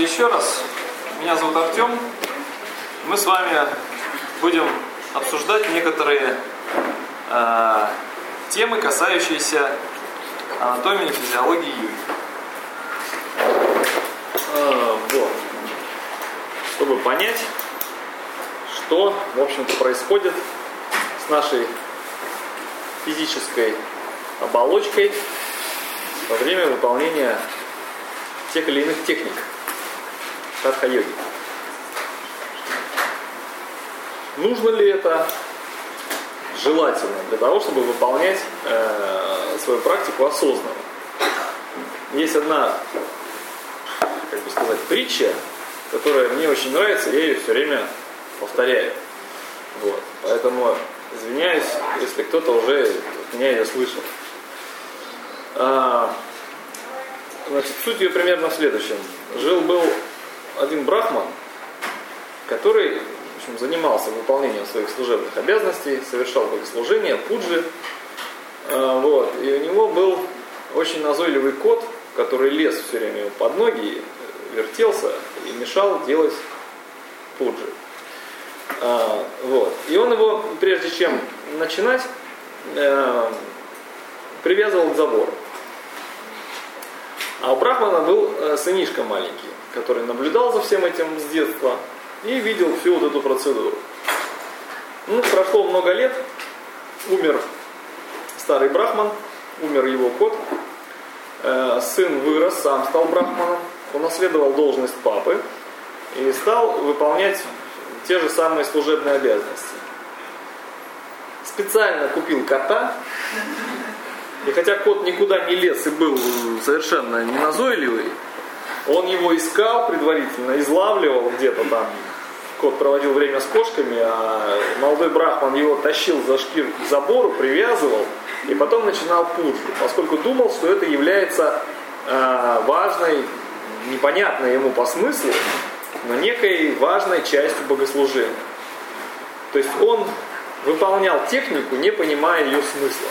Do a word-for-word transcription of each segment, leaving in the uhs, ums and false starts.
Здравствуйте еще раз. Меня зовут Артем. Мы с вами будем обсуждать некоторые э, темы, касающиеся анатомии и физиологии йоги. Э, вот. Чтобы понять, что, в общем-то, происходит с нашей физической оболочкой во время выполнения тех или иных техник хатха-йоги. Нужно ли это? Желательно для того, чтобы выполнять э, свою практику осознанно. Есть одна, как бы сказать, притча, которая мне очень нравится, я ее все время повторяю. Вот. Поэтому извиняюсь, если кто-то уже от меня ее слышал. А, значит, суть ее примерно в следующем. Жил-был один брахман, который, в общем, занимался выполнением своих служебных обязанностей, совершал богослужение, пуджи. А, вот. И у него был очень назойливый кот, который лез все время ему под ноги, вертелся и мешал делать пуджи. А, вот. И он его, прежде чем начинать, э, привязывал к забору. А у брахмана был э, сынишка маленький, который наблюдал за всем этим с детства и видел всю вот эту процедуру. Ну, прошло много лет, умер старый брахман, умер его кот, э, сын вырос, сам стал брахманом, унаследовал должность папы и стал выполнять те же самые служебные обязанности. Специально купил кота, и хотя кот никуда не лез и был совершенно не назойливый, он его искал предварительно, излавливал где-то там. Кот проводил время с кошками, а молодой брахман его тащил за шкирку к забору, привязывал, и потом начинал пуджу, поскольку думал, что это является э, важной, непонятной ему по смыслу, но некой важной частью богослужения. То есть он выполнял технику, не понимая ее смысла.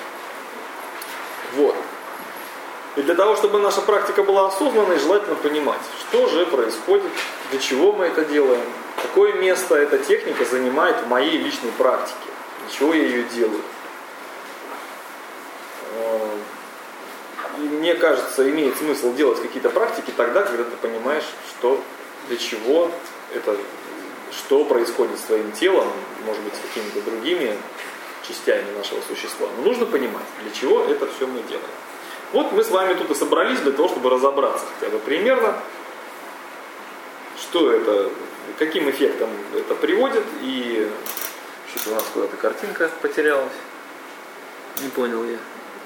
Вот. И для того, чтобы наша практика была осознанной, желательно понимать, что же происходит, для чего мы это делаем, какое место эта техника занимает в моей личной практике, для чего я ее делаю. И мне кажется, имеет смысл делать какие-то практики тогда, когда ты понимаешь, что для чего это, что происходит с твоим телом, может быть, с какими-то другими частями нашего существа. Но нужно понимать, для чего это все мы делаем. Вот мы с вами тут и собрались для того, чтобы разобраться хотя бы примерно, что это, каким эффектом это приводит, и что-то у нас куда-то картинка потерялась. Не понял я.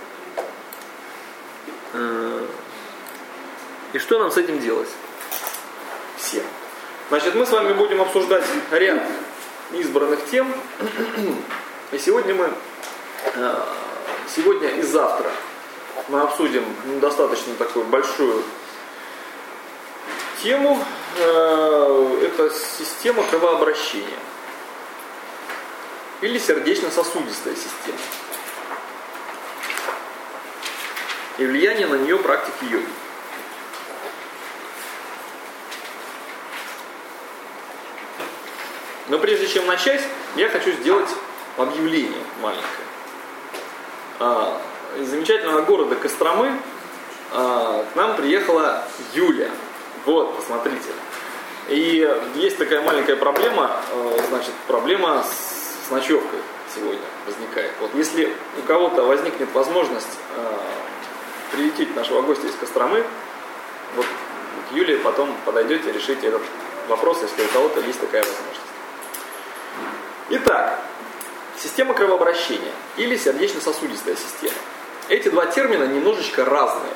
И что нам с этим делать? Всем. Значит, мы с вами будем обсуждать ряд избранных тем. И сегодня мы, сегодня и завтра мы обсудим достаточно такую большую тему. Это система кровообращения или сердечно-сосудистая система и влияние на нее практики йоги. Но прежде чем начать, я хочу сделать объявление маленькое. Из замечательного города Костромы к нам приехала Юля. Вот, посмотрите. И есть такая маленькая проблема, значит, проблема с ночевкой сегодня возникает. Вот если у кого-то возникнет возможность прилететь нашего гостя из Костромы, вот к Юле потом подойдете, решите этот вопрос, если у кого-то есть такая возможность. Итак, система кровообращения или сердечно-сосудистая система. Эти два термина немножечко разные.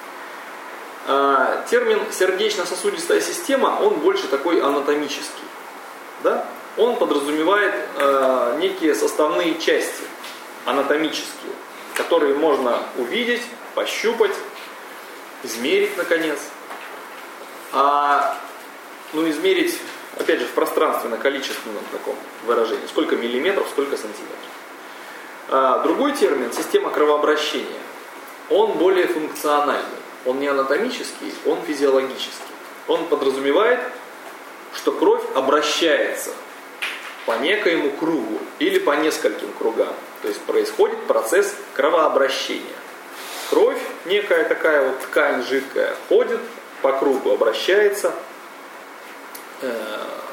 А, термин сердечно-сосудистая система, он больше такой анатомический. Да? Он подразумевает а, некие составные части анатомические, которые можно увидеть, пощупать, измерить наконец. А, ну, измерить, опять же, в пространственно-количественном таком выражении. Сколько миллиметров, сколько сантиметров. А, другой термин, система кровообращения, он более функциональный. Он не анатомический, он физиологический. он подразумевает, что кровь обращается по некоему кругу или по нескольким кругам. То есть происходит процесс кровообращения. Кровь, некая такая вот ткань жидкая, ходит по кругу, обращается, э,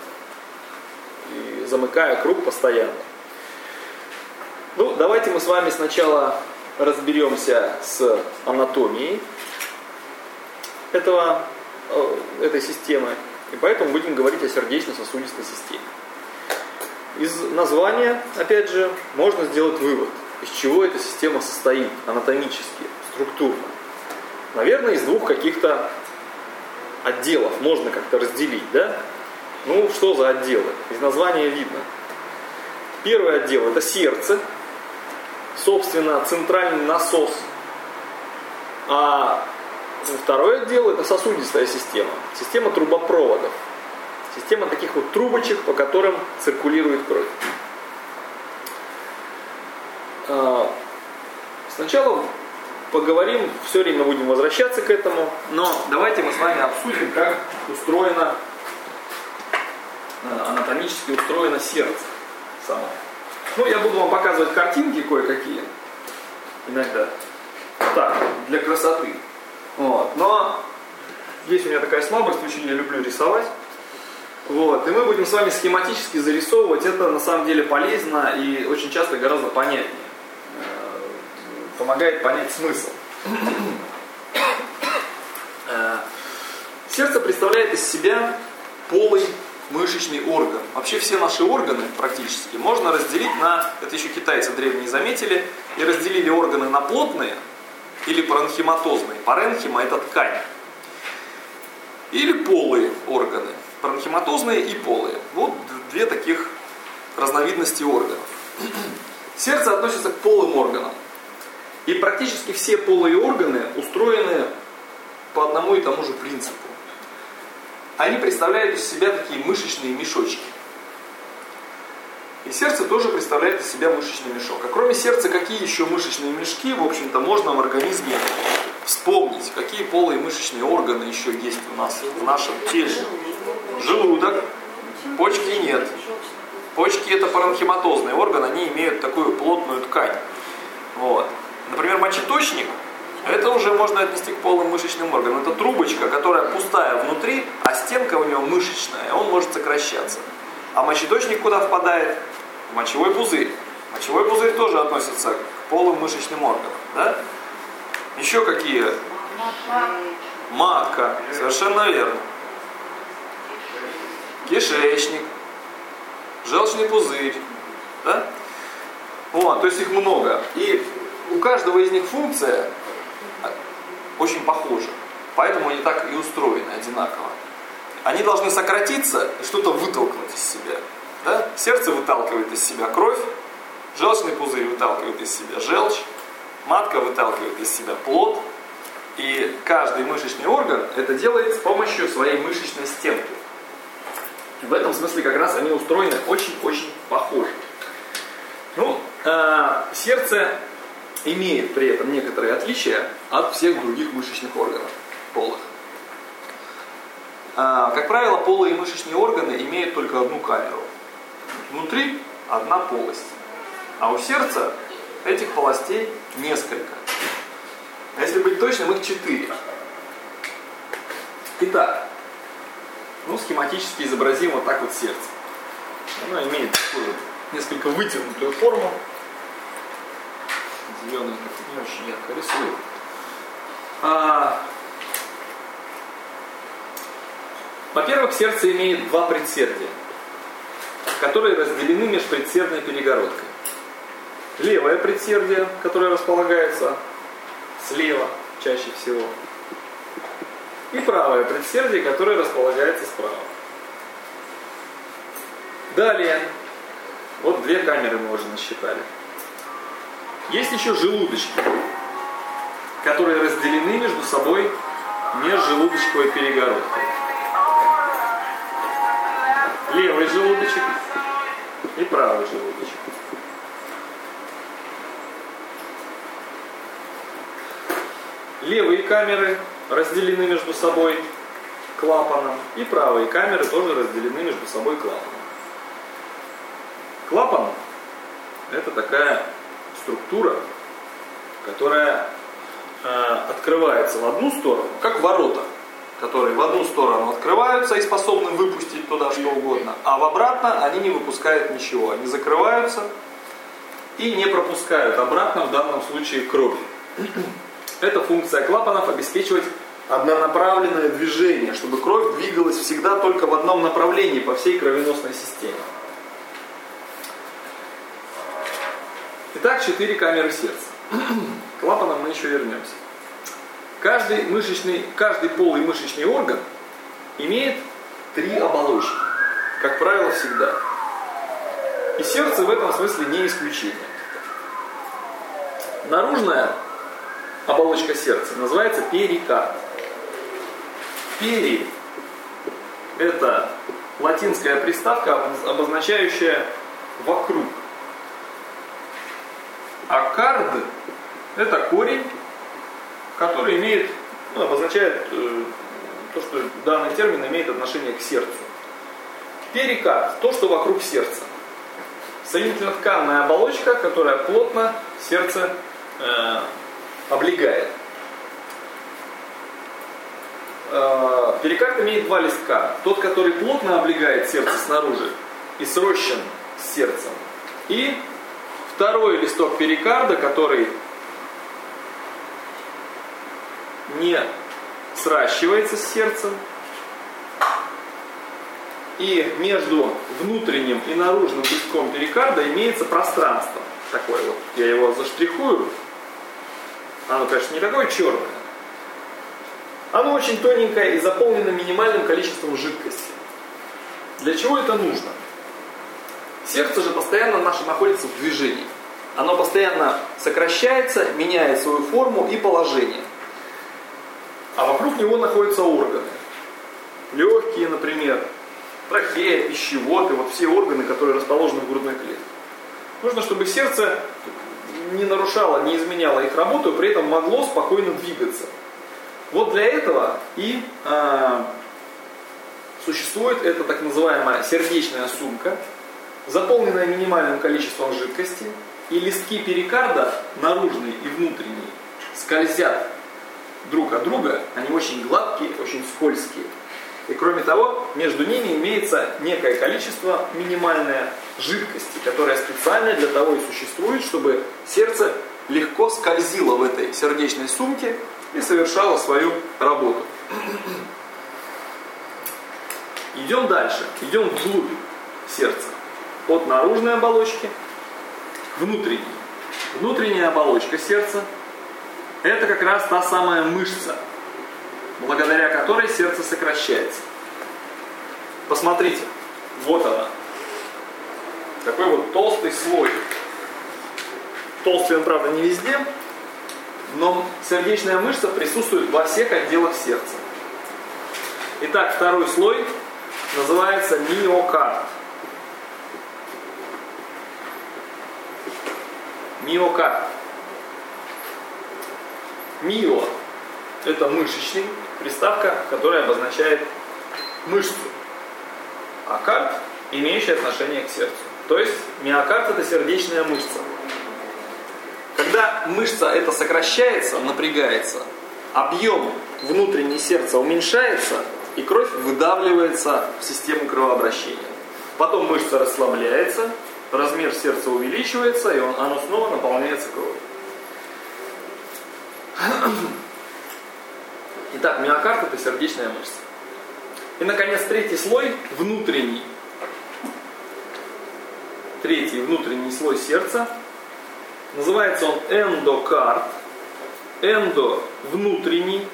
и замыкая круг постоянно. Ну, давайте мы с вами сначала разберемся с анатомией этого, э, этой системы, и поэтому будем говорить о сердечно-сосудистой системе. Из названия, опять же, можно сделать вывод, из чего эта система состоит анатомически, структурно. Наверное, из двух каких-то отделов можно как-то разделить, да? Ну, что за отделы? Из названия видно. Первый отдел – это сердце, собственно, центральный насос. А второй отдел – это сосудистая система, система трубопроводов. Система таких вот трубочек, по которым циркулирует кровь. Сначала поговорим, все время будем возвращаться к этому, но давайте мы с вами обсудим, как устроено, анатомически устроено сердце само. Ну, я буду вам показывать картинки кое-какие, иногда, так, для красоты. Вот. Но есть у меня такая слабость, очень я люблю рисовать. Вот. И мы будем с вами схематически зарисовывать. Это на самом деле полезно и очень часто гораздо понятнее. Помогает понять смысл. Сердце представляет из себя полый мышечный орган. Вообще все наши органы практически можно разделить на, это еще китайцы древние заметили, и разделили органы на плотные или паренхиматозные. Паренхима – это ткань. Или полые органы. Паренхиматозные и полые. Вот две таких разновидности органов. Сердце относится к полым органам. И практически все полые органы устроены по одному и тому же принципу. Они представляют из себя такие мышечные мешочки. И сердце тоже представляет из себя мышечный мешок. А кроме сердца, какие еще мышечные мешки, в общем-то, можно в организме вспомнить? Какие полые мышечные органы еще есть у нас в нашем теле? Желудок. Почки нет. Почки это паренхиматозный орган, они имеют такую плотную ткань. Вот. Например, мочеточник, это уже можно отнести к полым мышечным органам. Это трубочка, которая пустая внутри, а стенка у него мышечная, он может сокращаться. А мочеточник куда впадает? В мочевой пузырь. Мочевой пузырь тоже относится к полым мышечным органам. Да? Еще какие? Матка. Совершенно верно. Кишечник. Желчный пузырь. Да? Вот, то есть их много. И у каждого из них функция очень похожа. Поэтому они так и устроены одинаково. Они должны сократиться и что-то вытолкнуть из себя. Да? Сердце выталкивает из себя кровь, желчный пузырь выталкивает из себя желчь, матка выталкивает из себя плод. И каждый мышечный орган это делает с помощью своей мышечной стенки. В этом смысле как раз они устроены очень-очень похожи. Ну, э, сердце имеет при этом некоторые отличия от всех других мышечных органов полых. Э, как правило, полые мышечные органы имеют только одну камеру. Внутри одна полость. А у сердца этих полостей несколько. Если быть точным, их четыре. Итак, ну, схематически изобразим вот так вот сердце. Оно имеет такую несколько вытянутую форму. Зеленый не очень ярко рисует. А, во-первых, сердце имеет два предсердия, которые разделены межпредсердной перегородкой. Левое предсердие, которое располагается слева чаще всего, и правое предсердие, которое располагается справа. Далее, вот две камеры мы уже насчитали. Есть еще желудочки, которые разделены между собой межжелудочковой перегородкой. Левый желудочек и правый желудочек. Левые камеры разделены между собой клапаном, и правые камеры тоже разделены между собой клапаном. Клапан – это такая структура, которая э, открывается в одну сторону, как ворота, которые в одну сторону открываются и способны выпустить туда что угодно, а в обратно они не выпускают ничего, они закрываются и не пропускают обратно, в данном случае, кровь. Эта функция клапанов обеспечивать однонаправленное движение, чтобы кровь двигалась всегда только в одном направлении по всей кровеносной системе. Итак, четыре камеры сердца. К клапанам мы еще вернемся. Каждый, мышечный, каждый полый мышечный орган имеет три оболочки, как правило, всегда. И сердце в этом смысле не исключение. Наружная оболочка сердца называется перикард. Пери – это латинская приставка, обозначающая вокруг. А кард – это корень, который имеет, ну, обозначает э, то, что данный термин имеет отношение к сердцу. Перикард – то, что вокруг сердца. Соединительно-тканная оболочка, которая плотно сердце э, облегает. Э, перикард имеет два листка. Тот, который плотно облегает сердце снаружи и срощен с сердцем. И второй листок перикарда, который не сращивается с сердцем. И между внутренним и наружным листком перикарда имеется пространство. Такое вот. Я его заштрихую. Оно, конечно, не такое черное. Оно очень тоненькое и заполнено минимальным количеством жидкости. Для чего это нужно? Сердце же постоянно наше находится в движении. Оно постоянно сокращается, меняет свою форму и положение. А вокруг него находятся органы. Легкие, например, трахея, пищевод, и вот все органы, которые расположены в грудной клетке. Нужно, чтобы сердце не нарушало, не изменяло их работу, и при этом могло спокойно двигаться. Вот для этого и э, существует эта так называемая сердечная сумка, заполненная минимальным количеством жидкости, и листки перикарда, наружный и внутренний, скользят друг от друга, они очень гладкие, очень скользкие. И кроме того, между ними имеется некое количество минимальной жидкости, которая специально для того и существует, чтобы сердце легко скользило в этой сердечной сумке и совершало свою работу. Идем дальше, идем вглубь сердца. От наружной оболочки к внутренней. Внутренняя оболочка сердца – это как раз та самая мышца, благодаря которой сердце сокращается. Посмотрите, вот она. Такой вот толстый слой. Толстый он, правда, не везде, но сердечная мышца присутствует во всех отделах сердца. Итак, второй слой называется миокард. Миокард. Мио – это мышечный, приставка, которая обозначает мышцу. А кард – имеющий отношение к сердцу. То есть миокард – это сердечная мышца. Когда мышца эта сокращается, напрягается, объем внутренней сердца уменьшается, и кровь выдавливается в систему кровообращения. Потом мышца расслабляется, размер сердца увеличивается, и он, оно снова наполняется кровью. Итак, миокард – это сердечная мышца. И, наконец, третий слой – внутренний. Третий внутренний слой сердца. Называется он эндокард. Эндо – внутренний.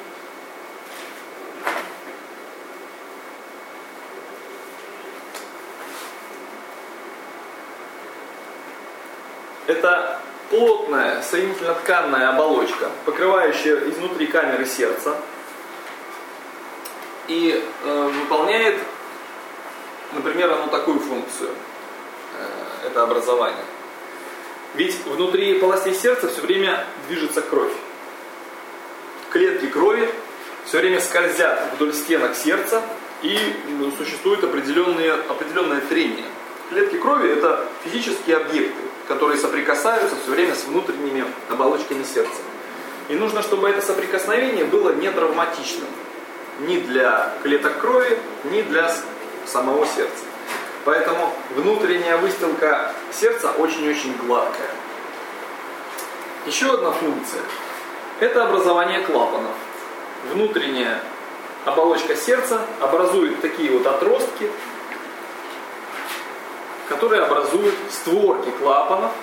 Это плотная соединительно-тканная оболочка, покрывающая изнутри камеры сердца. И э, выполняет, например, оно такую функцию, э, это образование. Ведь внутри полостей сердца все время движется кровь. Клетки крови все время скользят вдоль стенок сердца и существует определенные, определенное трение. Клетки крови – это физические объекты, которые соприкасаются все время с внутренними оболочками сердца. И нужно, чтобы это соприкосновение было не травматичным ни для клеток крови, ни для самого сердца. Поэтому внутренняя выстилка сердца очень-очень гладкая. Еще одна функция – это образование клапанов. Внутренняя оболочка сердца образует такие вот отростки, которые образуют створки клапанов.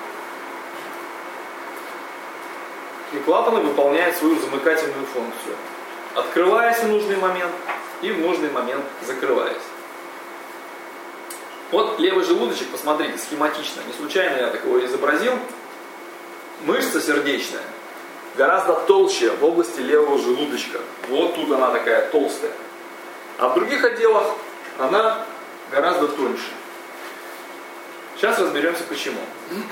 И клапаны выполняют свою замыкательную функцию, открываясь в нужный момент и в нужный момент закрываясь. Вот левый желудочек, посмотрите, схематично, не случайно я такого изобразил. Мышца сердечная гораздо толще в области левого желудочка. Вот тут она такая толстая. А в других отделах она гораздо тоньше. Сейчас разберемся почему.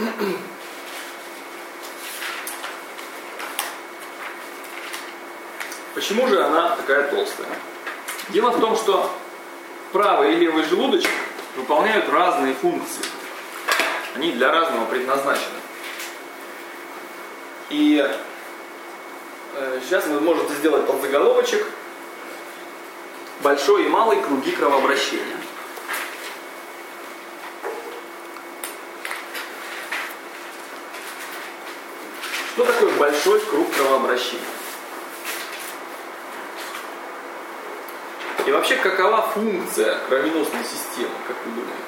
Почему же она такая толстая? Дело в том, что правый и левый желудочек выполняют разные функции. Они для разного предназначены. И э, сейчас вы можете сделать подзаголовочек: большой и малый круги кровообращения. Что такое большой круг кровообращения? И вообще, какова функция кровеносной системы, как вы думаете?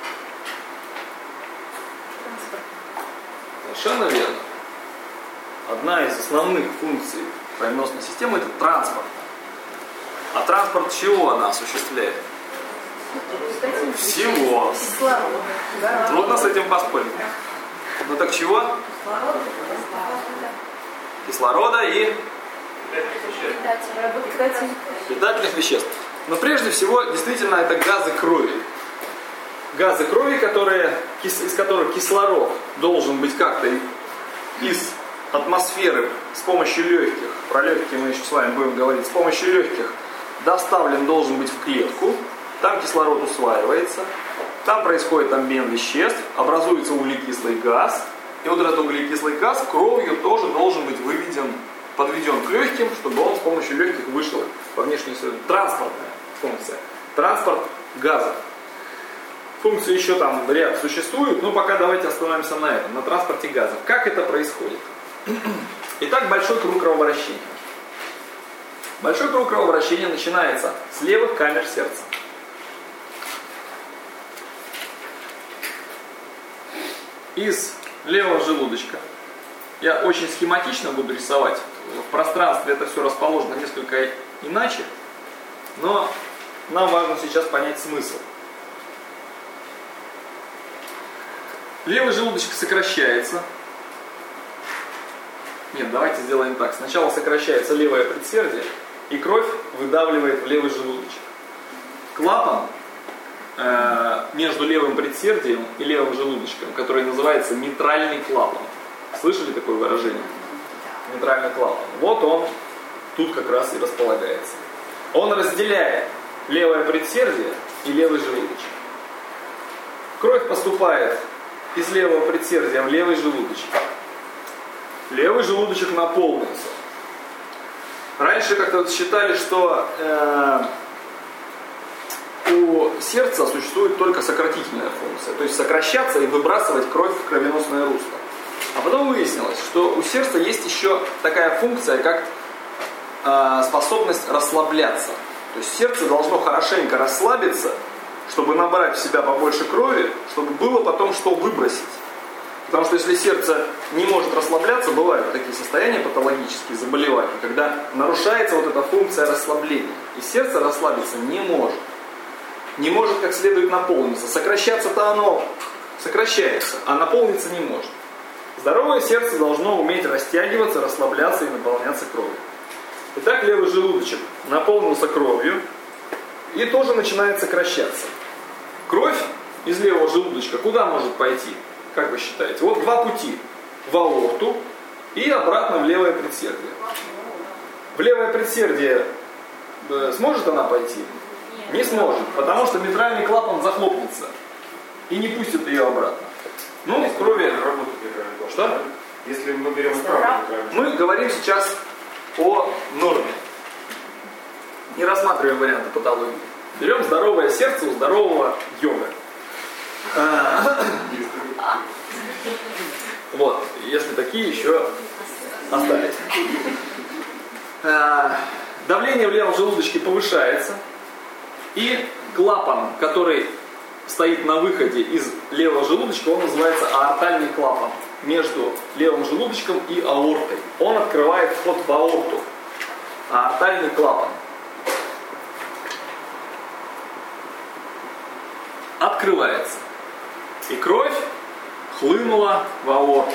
Совершенно верно. Одна из основных функций кровеносной системы – это транспорт. А транспорт чего она осуществляет? Всего. Трудно с этим поспорить. Ну так чего? Кислорода и питательных веществ. Но прежде всего, действительно, это газы крови. Газы крови, которые, из которых кислород должен быть как-то из атмосферы с помощью легких, про легкие мы еще с вами будем говорить, с помощью легких доставлен должен быть в клетку. Там кислород усваивается, там происходит обмен веществ, образуется углекислый газ. И вот этот углекислый газ кровью тоже должен быть выведен, подведен к легким, чтобы он с помощью легких вышел во внешнюю среду. Транспортная функция. Транспорт газов. Функции еще там ряд существуют, но пока давайте остановимся на этом, на транспорте газов. Как это происходит? Итак, большой круг кровообращения. Большой круг кровообращения начинается с левых камер сердца. Из левого желудочка. Я очень схематично буду рисовать. В пространстве это все расположено несколько иначе. Но нам важно сейчас понять смысл. Левый желудочек сокращается. Нет, давайте сделаем так. Сначала сокращается левое предсердие, и кровь выдавливает в левый желудочек. Клапан э, между левым предсердием и левым желудочком, который называется митральный клапан. Слышали такое выражение? Митральный клапан. Вот он тут как раз и располагается. Он разделяет левое предсердие и левый желудочек. Кровь поступает из левого предсердия в левый желудочек. Левый желудочек наполнился. Раньше как-то считали, что э, у сердца существует только сократительная функция, то есть сокращаться и выбрасывать кровь в кровеносное русло. А потом выяснилось, что у сердца есть еще такая функция, как э, способность расслабляться. То есть сердце должно хорошенько расслабиться, чтобы набрать в себя побольше крови, чтобы было потом что выбросить. Потому что если сердце не может расслабляться, бывают такие состояния патологические, заболевания, когда нарушается вот эта функция расслабления. И сердце расслабиться не может. Не может как следует наполниться. Сокращаться-то оно сокращается, а наполниться не может. Здоровое сердце должно уметь растягиваться, расслабляться и наполняться кровью. Итак, левый желудочек наполнился кровью и тоже начинает сокращаться. Кровь из левого желудочка куда может пойти? Как вы считаете? Вот два пути. В аорту и обратно в левое предсердие. В левое предсердие Сможет она пойти? Нет. Не сможет, потому что митральный клапан захлопнется и не пустит ее обратно. Ну, если кроме... Что? Если мы берем исправную. Мы говорим сейчас о норме. Не рассматриваем варианты патологии. Берем здоровое сердце у здорового йога. Вот, если такие еще остались. Давление в левом желудочке повышается, и клапан, который стоит на выходе из левого желудочка, он называется аортальный клапан между левым желудочком и аортой. Он открывает вход в аорту. Аортальный клапан. Открывается. И кровь хлынула в аорту.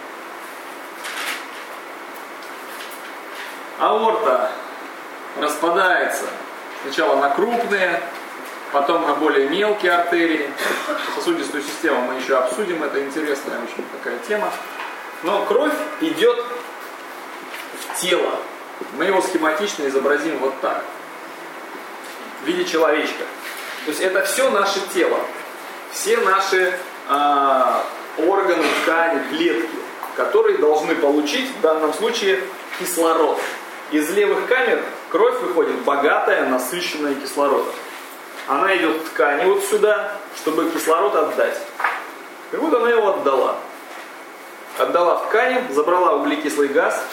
Аорта распадается сначала на крупные, потом на более мелкие артерии. Сосудистую систему мы еще обсудим, это интересная очень такая тема. Но кровь идет в тело. Мы его схематично изобразим вот так, в виде человечка. То есть это все наше тело, все наши э, органы, ткани, клетки, которые должны получить в данном случае кислород. Из левых камер кровь выходит богатая, насыщенная кислородом. Она идет в ткани вот сюда, чтобы кислород отдать. И вот она его отдала. Отдала в ткани, забрала углекислый газ,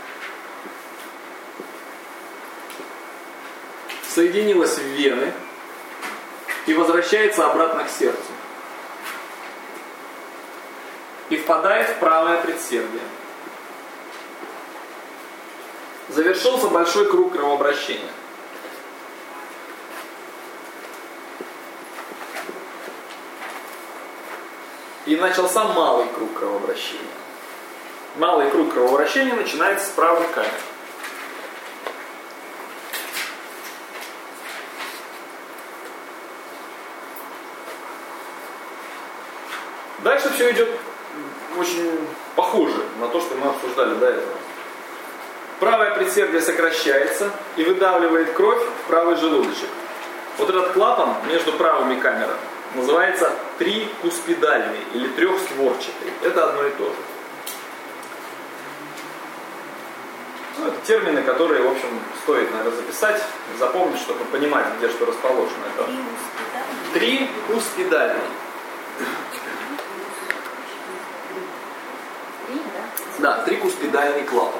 соединилась в вены и возвращается обратно к сердцу. И впадает в правое предсердие. Завершился большой круг кровообращения. И начался малый круг кровообращения. Малый круг кровообращения начинается с правой камеры. Дальше все идет очень похоже на то, что мы обсуждали до этого. Правое предсердие сокращается и выдавливает кровь в правый желудочек. Вот этот клапан между правыми камерами называется трикуспидальный или трехстворчатый. Это одно и то же. Ну, это термины, которые, в общем, стоит, наверное, записать, запомнить, чтобы понимать, где что расположено. Это трикуспидальный. Да, трикуспидальный клапан.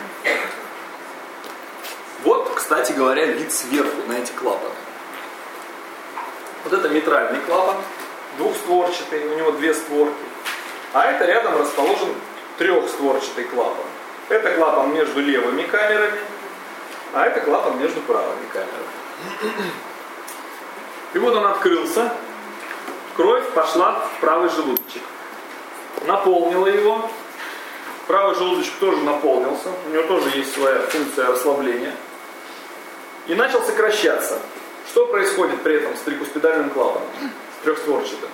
Вот, кстати говоря, вид сверху на эти клапаны. Вот это митральный клапан, двухстворчатый, у него две створки. А это рядом расположен трехстворчатый клапан. Это клапан между левыми камерами, а это клапан между правыми камерами. И вот он открылся, кровь пошла в правый желудочек. Наполнила его. Правый желудочек тоже наполнился, у него тоже есть своя функция расслабления. И начал сокращаться. Что происходит при этом с трикуспидальным клапаном, с трехстворчатым?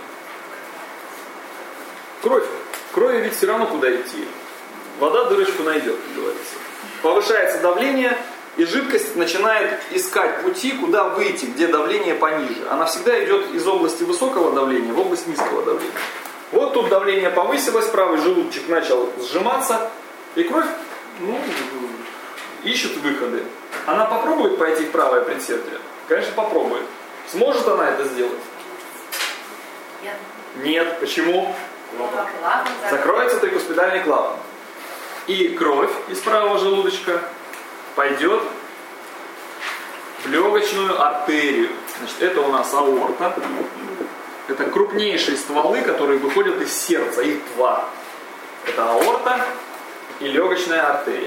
Кровь. Крови ведь все равно куда идти. Вода дырочку найдет, как говорится. Повышается давление, и жидкость начинает искать пути, куда выйти, где давление пониже. Она всегда идет из области высокого давления в область низкого давления. Вот тут давление повысилось, правый желудочек начал сжиматься, и кровь, ну, ищет выходы. Она попробует пойти в правое предсердие? Конечно, попробует. Сможет она это сделать? Нет. Нет. Почему? Закроется трикуспидальный клапан. И кровь из правого желудочка пойдет в легочную артерию. Значит, это у нас аорта. Это крупнейшие стволы, которые выходят из сердца. Их два. Это аорта и легочная артерия.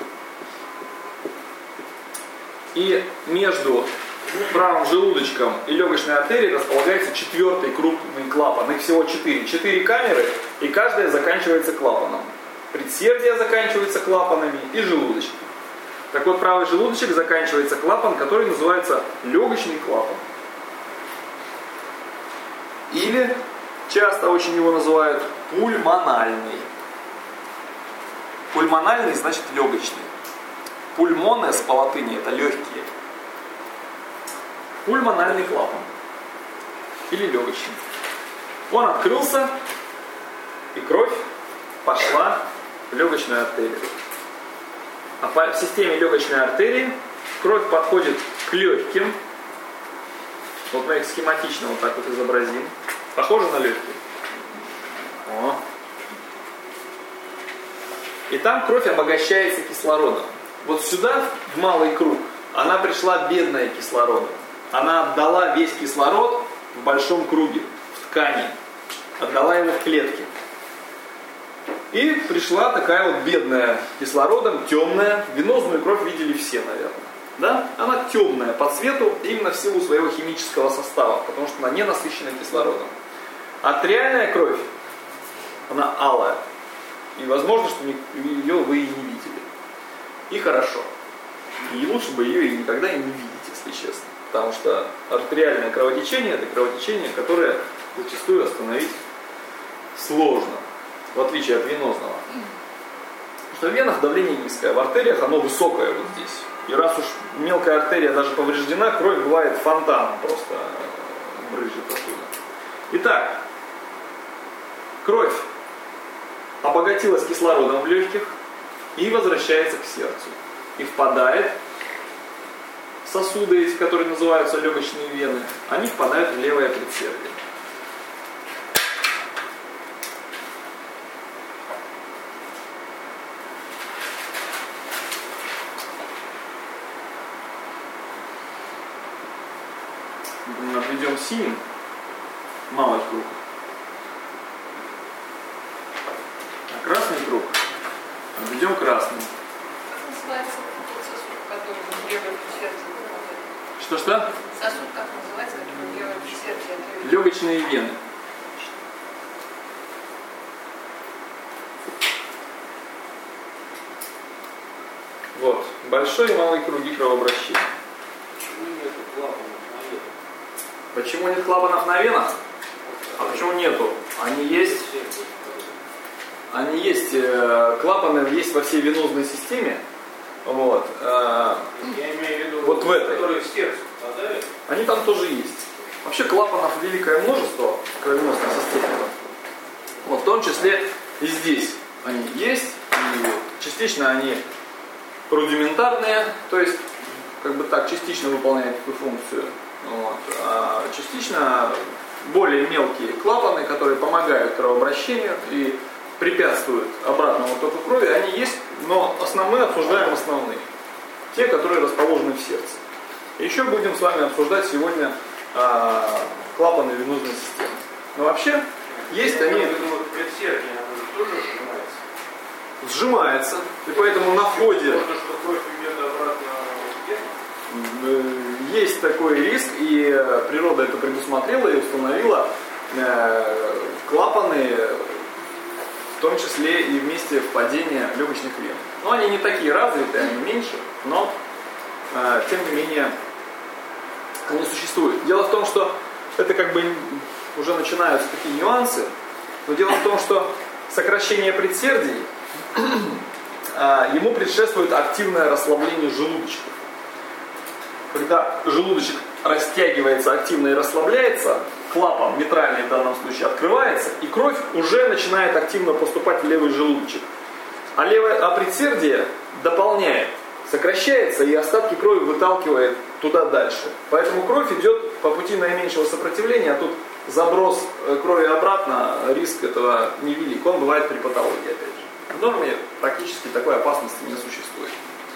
И между правым желудочком и легочной артерией располагается четвертый крупный клапан. Их всего четыре. Четыре камеры, и каждая заканчивается клапаном. Предсердие заканчивается клапанами и желудочки. Так вот, правый желудочек заканчивается клапан, который называется легочный клапан. Или часто очень его называют пульмональный. Пульмональный значит легочный. Пульмонес по латыни это легкие. пульмональный клапан или легочный. Он открылся, и кровь пошла в легочную артерию. А по системе легочной артерии кровь подходит к легким. Вот мы их схематично вот так вот изобразим. Похоже на легкие? О. И там кровь обогащается кислородом. Вот сюда, в малый круг, она пришла бедная кислородом. Она отдала весь кислород в большом круге, в ткани. Отдала его в клетки. И пришла такая вот бедная кислородом, темная. Венозную кровь видели все, наверное. Да? Она темная по цвету именно в силу своего химического состава, потому что она не насыщена кислородом. А реальная кровь, она алая. И возможно, что ее вы и не видели. И хорошо. И лучше бы ее и никогда и не видеть, если честно. Потому что артериальное кровотечение — это кровотечение, которое зачастую остановить сложно, в отличие от венозного. Потому что в венах давление низкое, в артериях оно высокое вот здесь. И раз уж мелкая артерия даже повреждена, кровь бывает фонтаном просто брызжет оттуда. Итак, кровь обогатилась кислородом в легких и возвращается к сердцу. И впадает в сосуды эти, которые называются легочные вены, они впадают в левое предсердие. Обведем синим малый круг. А красный круг обведем красным. Как называется сосуд, который в левое предсердие попадает? Что-что? Сосуд как называется, который в левое предсердие? Легочные вены. Вот. Большой и малый круги кровообращения. Почему нет клапанов на венах? А почему нету? Они есть. Они есть. Э, клапаны есть во всей венозной системе. Вот. Э, Я имею в виду, вот в этой. которые в сердце попадают. Они там тоже есть. Вообще клапанов великое множество в кровеносной системе. Вот, в том числе и здесь они есть. И частично они рудиментарные, то есть как бы так частично выполняют эту функцию. Вот. А частично более мелкие клапаны, которые помогают кровообращению и препятствуют обратному току крови, они есть, но основные обсуждаем основные. Те, которые расположены в сердце. И еще будем с вами обсуждать сегодня а, клапаны венозной системы. Но вообще есть они... Предсердие, оно тоже сжимается. Сжимается. И поэтому на входе... Потому что кровь идет обратно в вену. Есть такой риск, и природа это предусмотрела и установила э, клапаны, в том числе и в месте впадения легочных вен. Но они не такие развитые, они меньше, но э, тем не менее они существуют. Дело в том, что это как бы уже начинаются такие нюансы, но дело в том, что сокращение предсердий э, ему предшествует активное расслабление желудочков. Когда желудочек растягивается активно и расслабляется, клапан митральный в данном случае открывается, и кровь уже начинает активно поступать в левый желудочек. А, левое, а предсердие дополняет, сокращается и остатки крови выталкивает туда дальше. Поэтому кровь идет по пути наименьшего сопротивления, а тут заброс крови обратно, риск этого невелик. Он бывает при патологии, опять же. В норме практически такой опасности не существует.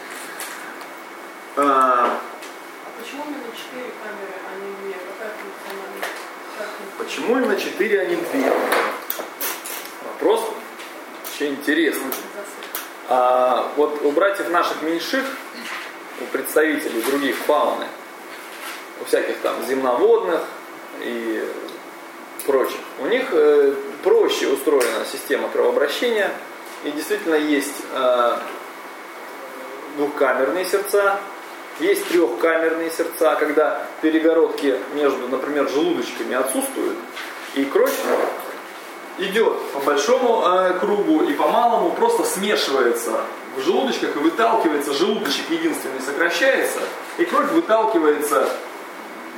Почему именно четыре камеры, а не две? Какая функциональность? Почему именно четыре, а не две? Вопрос вообще интересный. А, вот у братьев наших меньших, у представителей других фауны, у всяких там земноводных и прочих, у них э, проще устроена система кровообращения, и действительно есть э, двухкамерные сердца. Есть трехкамерные сердца, когда перегородки между, например, желудочками отсутствуют, и кровь идет по большому э, кругу и по малому, просто смешивается в желудочках и выталкивается, желудочек единственный сокращается, и кровь выталкивается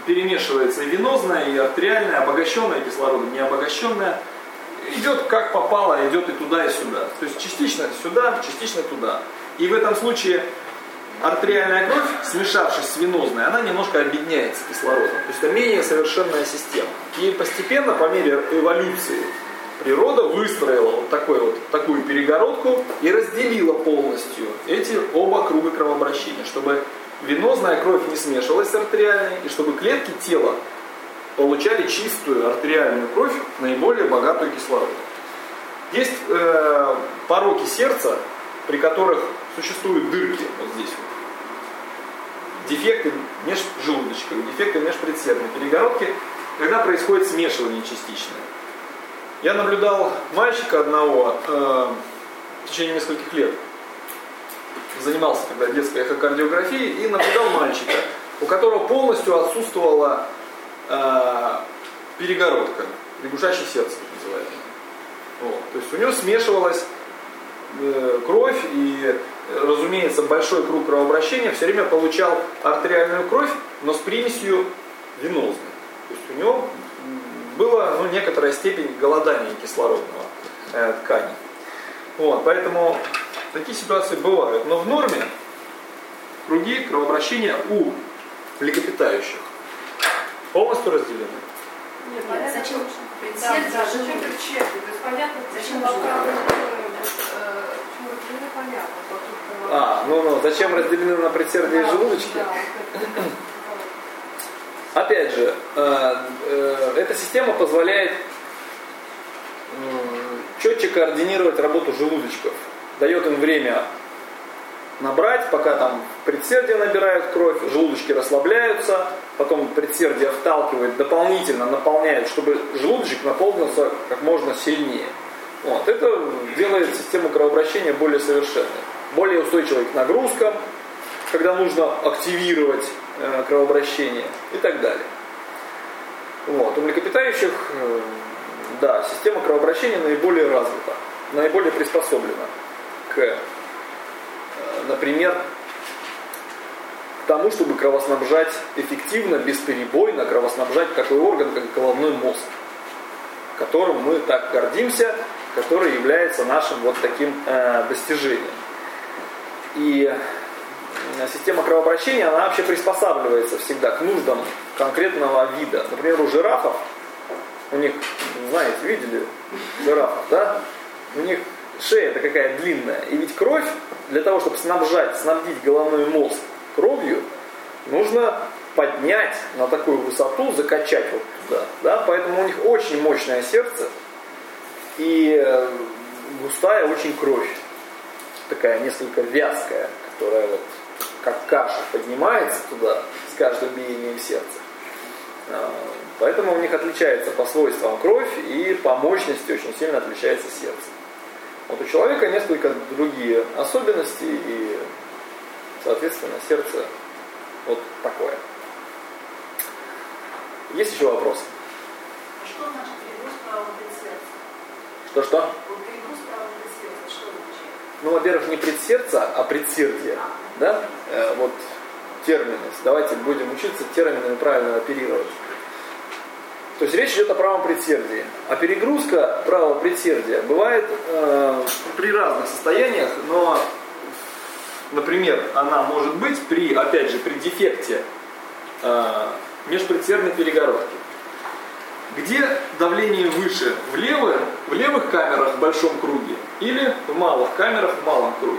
перемешивается и венозная, и артериальная, обогащенная кислородом, не обогащенная. Идет как попало, идет и туда, и сюда. То есть частично сюда, частично туда. И в этом случае артериальная кровь, смешавшись с венозной, она немножко объединяется кислородом. То есть это менее совершенная система. И постепенно, по мере эволюции, природа выстроила вот, такой вот такую перегородку и разделила полностью эти оба круга кровообращения, чтобы венозная кровь не смешивалась с артериальной, и чтобы клетки тела получали чистую артериальную кровь, наиболее богатую кислородом. Есть э, пороки сердца, при которых существуют дырки вот здесь вот. Дефекты межжелудочковые, дефекты межпредсердной перегородки, когда происходит смешивание частичное. Я наблюдал мальчика одного э, в течение нескольких лет. Занимался тогда детской эхокардиографией и наблюдал мальчика, у которого полностью отсутствовала э, перегородка, лягушачье сердце, так называемое. Вот. То есть у него смешивалась э, кровь и, разумеется, большой круг кровообращения все время получал артериальную кровь, но с примесью венозной. То есть у него была ну, некоторая степень голодания кислородного э, ткани. Вот, поэтому такие ситуации бывают. Но в норме круги кровообращения у млекопитающих полностью разделены. Нет, Нет, зачем предсердие, да, да, зачем желудок? предсердие? То есть понятно, Зачем пока желудок? почему разделены, понятно. вокруг А, ну, ну, зачем разделены на предсердие и да, желудочки? да, вот это. Опять же, э, э, эта система позволяет э, четче координировать работу желудочков. Дает им время набрать, пока там предсердия набирают кровь, желудочки расслабляются, потом предсердие вталкивает, дополнительно наполняет, чтобы желудочек наполнился как можно сильнее. Вот. Это делает систему кровообращения более совершенной, более устойчивой к нагрузкам, когда нужно активировать э, кровообращение и так далее. Вот. У млекопитающих э, да, система кровообращения наиболее развита, наиболее приспособлена к, э, например, к тому, чтобы кровоснабжать эффективно, бесперебойно кровоснабжать такой орган, как головной мозг, которым мы так гордимся, который является нашим вот таким э, достижением. И система кровообращения, она вообще приспосабливается всегда к нуждам конкретного вида. Например, у жирафов, у них, знаете, видели жирафов, да? У них шея-то какая длинная. И ведь кровь, для того, чтобы снабжать, снабдить головной мозг кровью, нужно поднять на такую высоту, закачать вот туда. Да? Поэтому у них очень мощное сердце и густая очень кровь. Такая несколько вязкая, которая вот как каша поднимается туда с каждым биением сердца. Поэтому у них отличается по свойствам кровь и по мощности очень сильно отличается сердце. Вот у человека несколько другие особенности и, соответственно, сердце вот такое. Есть еще вопросы? А что значит перегруз правого предсердия? Что-что? Вот перегруз правого предсердия, что означает? Ну, во-первых, не предсердце, а предсердие. Да? Э, вот термины. Давайте будем учиться терминами правильно оперировать. То есть речь идет о правом предсердии. А перегрузка правого предсердия бывает э, при разных состояниях, но, например, она может быть при, опять же, при дефекте э, межпредсердной перегородки. Где давление выше? В левых, в левых камерах в большом круге или в малых камерах в малом круге?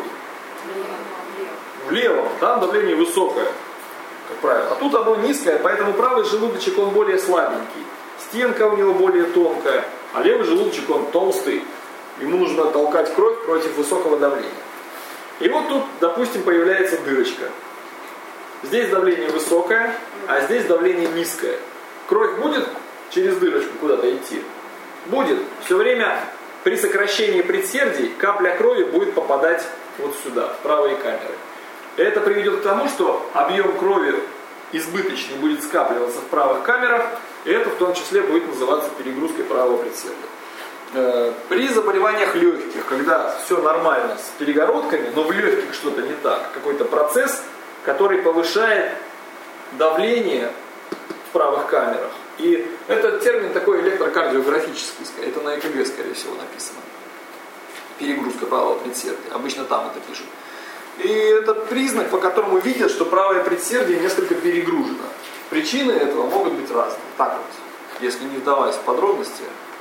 В левом, там давление высокое, как правило. А тут оно низкое, поэтому правый желудочек он более слабенький. Стенка у него более тонкая, а левый желудочек он толстый. Ему нужно толкать кровь против высокого давления. И вот тут, допустим, появляется дырочка. Здесь давление высокое, а здесь давление низкое. Кровь будет через дырочку куда-то идти? Будет. Все время при сокращении предсердий капля крови будет попадать вот сюда, в правые камеры. И это приведет к тому, что объем крови избыточный будет скапливаться в правых камерах, и это в том числе будет называться перегрузкой правого предсердия. При заболеваниях легких, когда все нормально с перегородками, но в легких что-то не так, какой-то процесс, который повышает давление в правых камерах. И этот термин такой электрокардиографический, это на ЭКГ, скорее всего, написано. Перегрузка правого предсердия. Обычно там это пишут. И это признак, по которому видят, что правое предсердие несколько перегружено. Причины этого могут быть разные. Так вот, если не вдаваясь в подробности.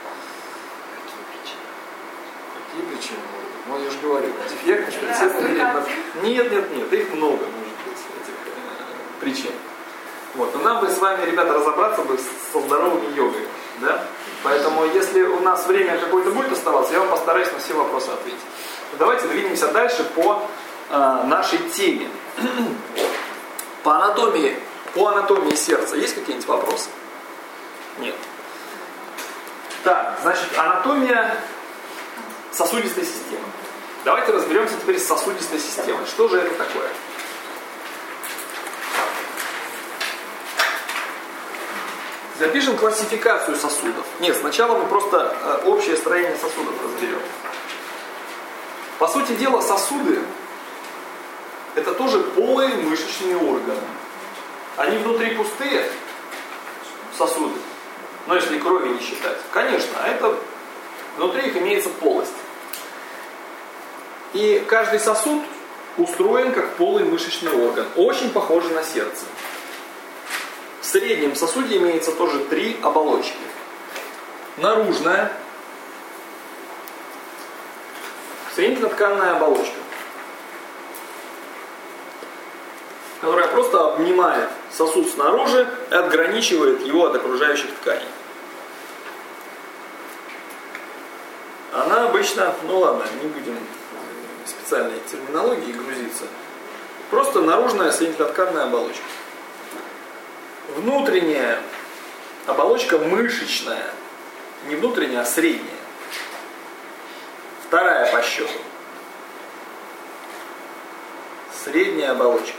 Какие причины могут быть? Ну, я же говорю, дефектность предсердия. Нет, нет, нет, их много может быть, этих э, причин. Вот. Но нам бы с вами, ребята, разобраться бы со здоровыми йогой. Да? Поэтому, если у нас время какое-то будет оставаться, я вам постараюсь на все вопросы ответить. Давайте двинемся дальше по э, нашей теме. По анатомии, по анатомии сердца есть какие-нибудь вопросы? Нет. Так, значит, анатомия сосудистой системы. Давайте разберемся теперь с сосудистой системой. Что же это такое? Запишем классификацию сосудов. Нет, сначала мы просто э, общее строение сосудов разберем. По сути дела, сосуды — это тоже полые мышечные органы. Они внутри пустые, сосуды, но если крови не считать. Конечно, а это внутри их имеется полость. И каждый сосуд устроен как полый мышечный орган, очень похожий на сердце. В среднем сосуде имеется тоже три оболочки. Наружная, соединительно-тканная оболочка, которая просто обнимает сосуд снаружи и отграничивает его от окружающих тканей. Она обычно, ну ладно, не будем в специальной терминологии грузиться, просто наружная соединительно-тканная оболочка. Внутренняя оболочка мышечная, не внутренняя, а средняя. Вторая по счету. Средняя оболочка.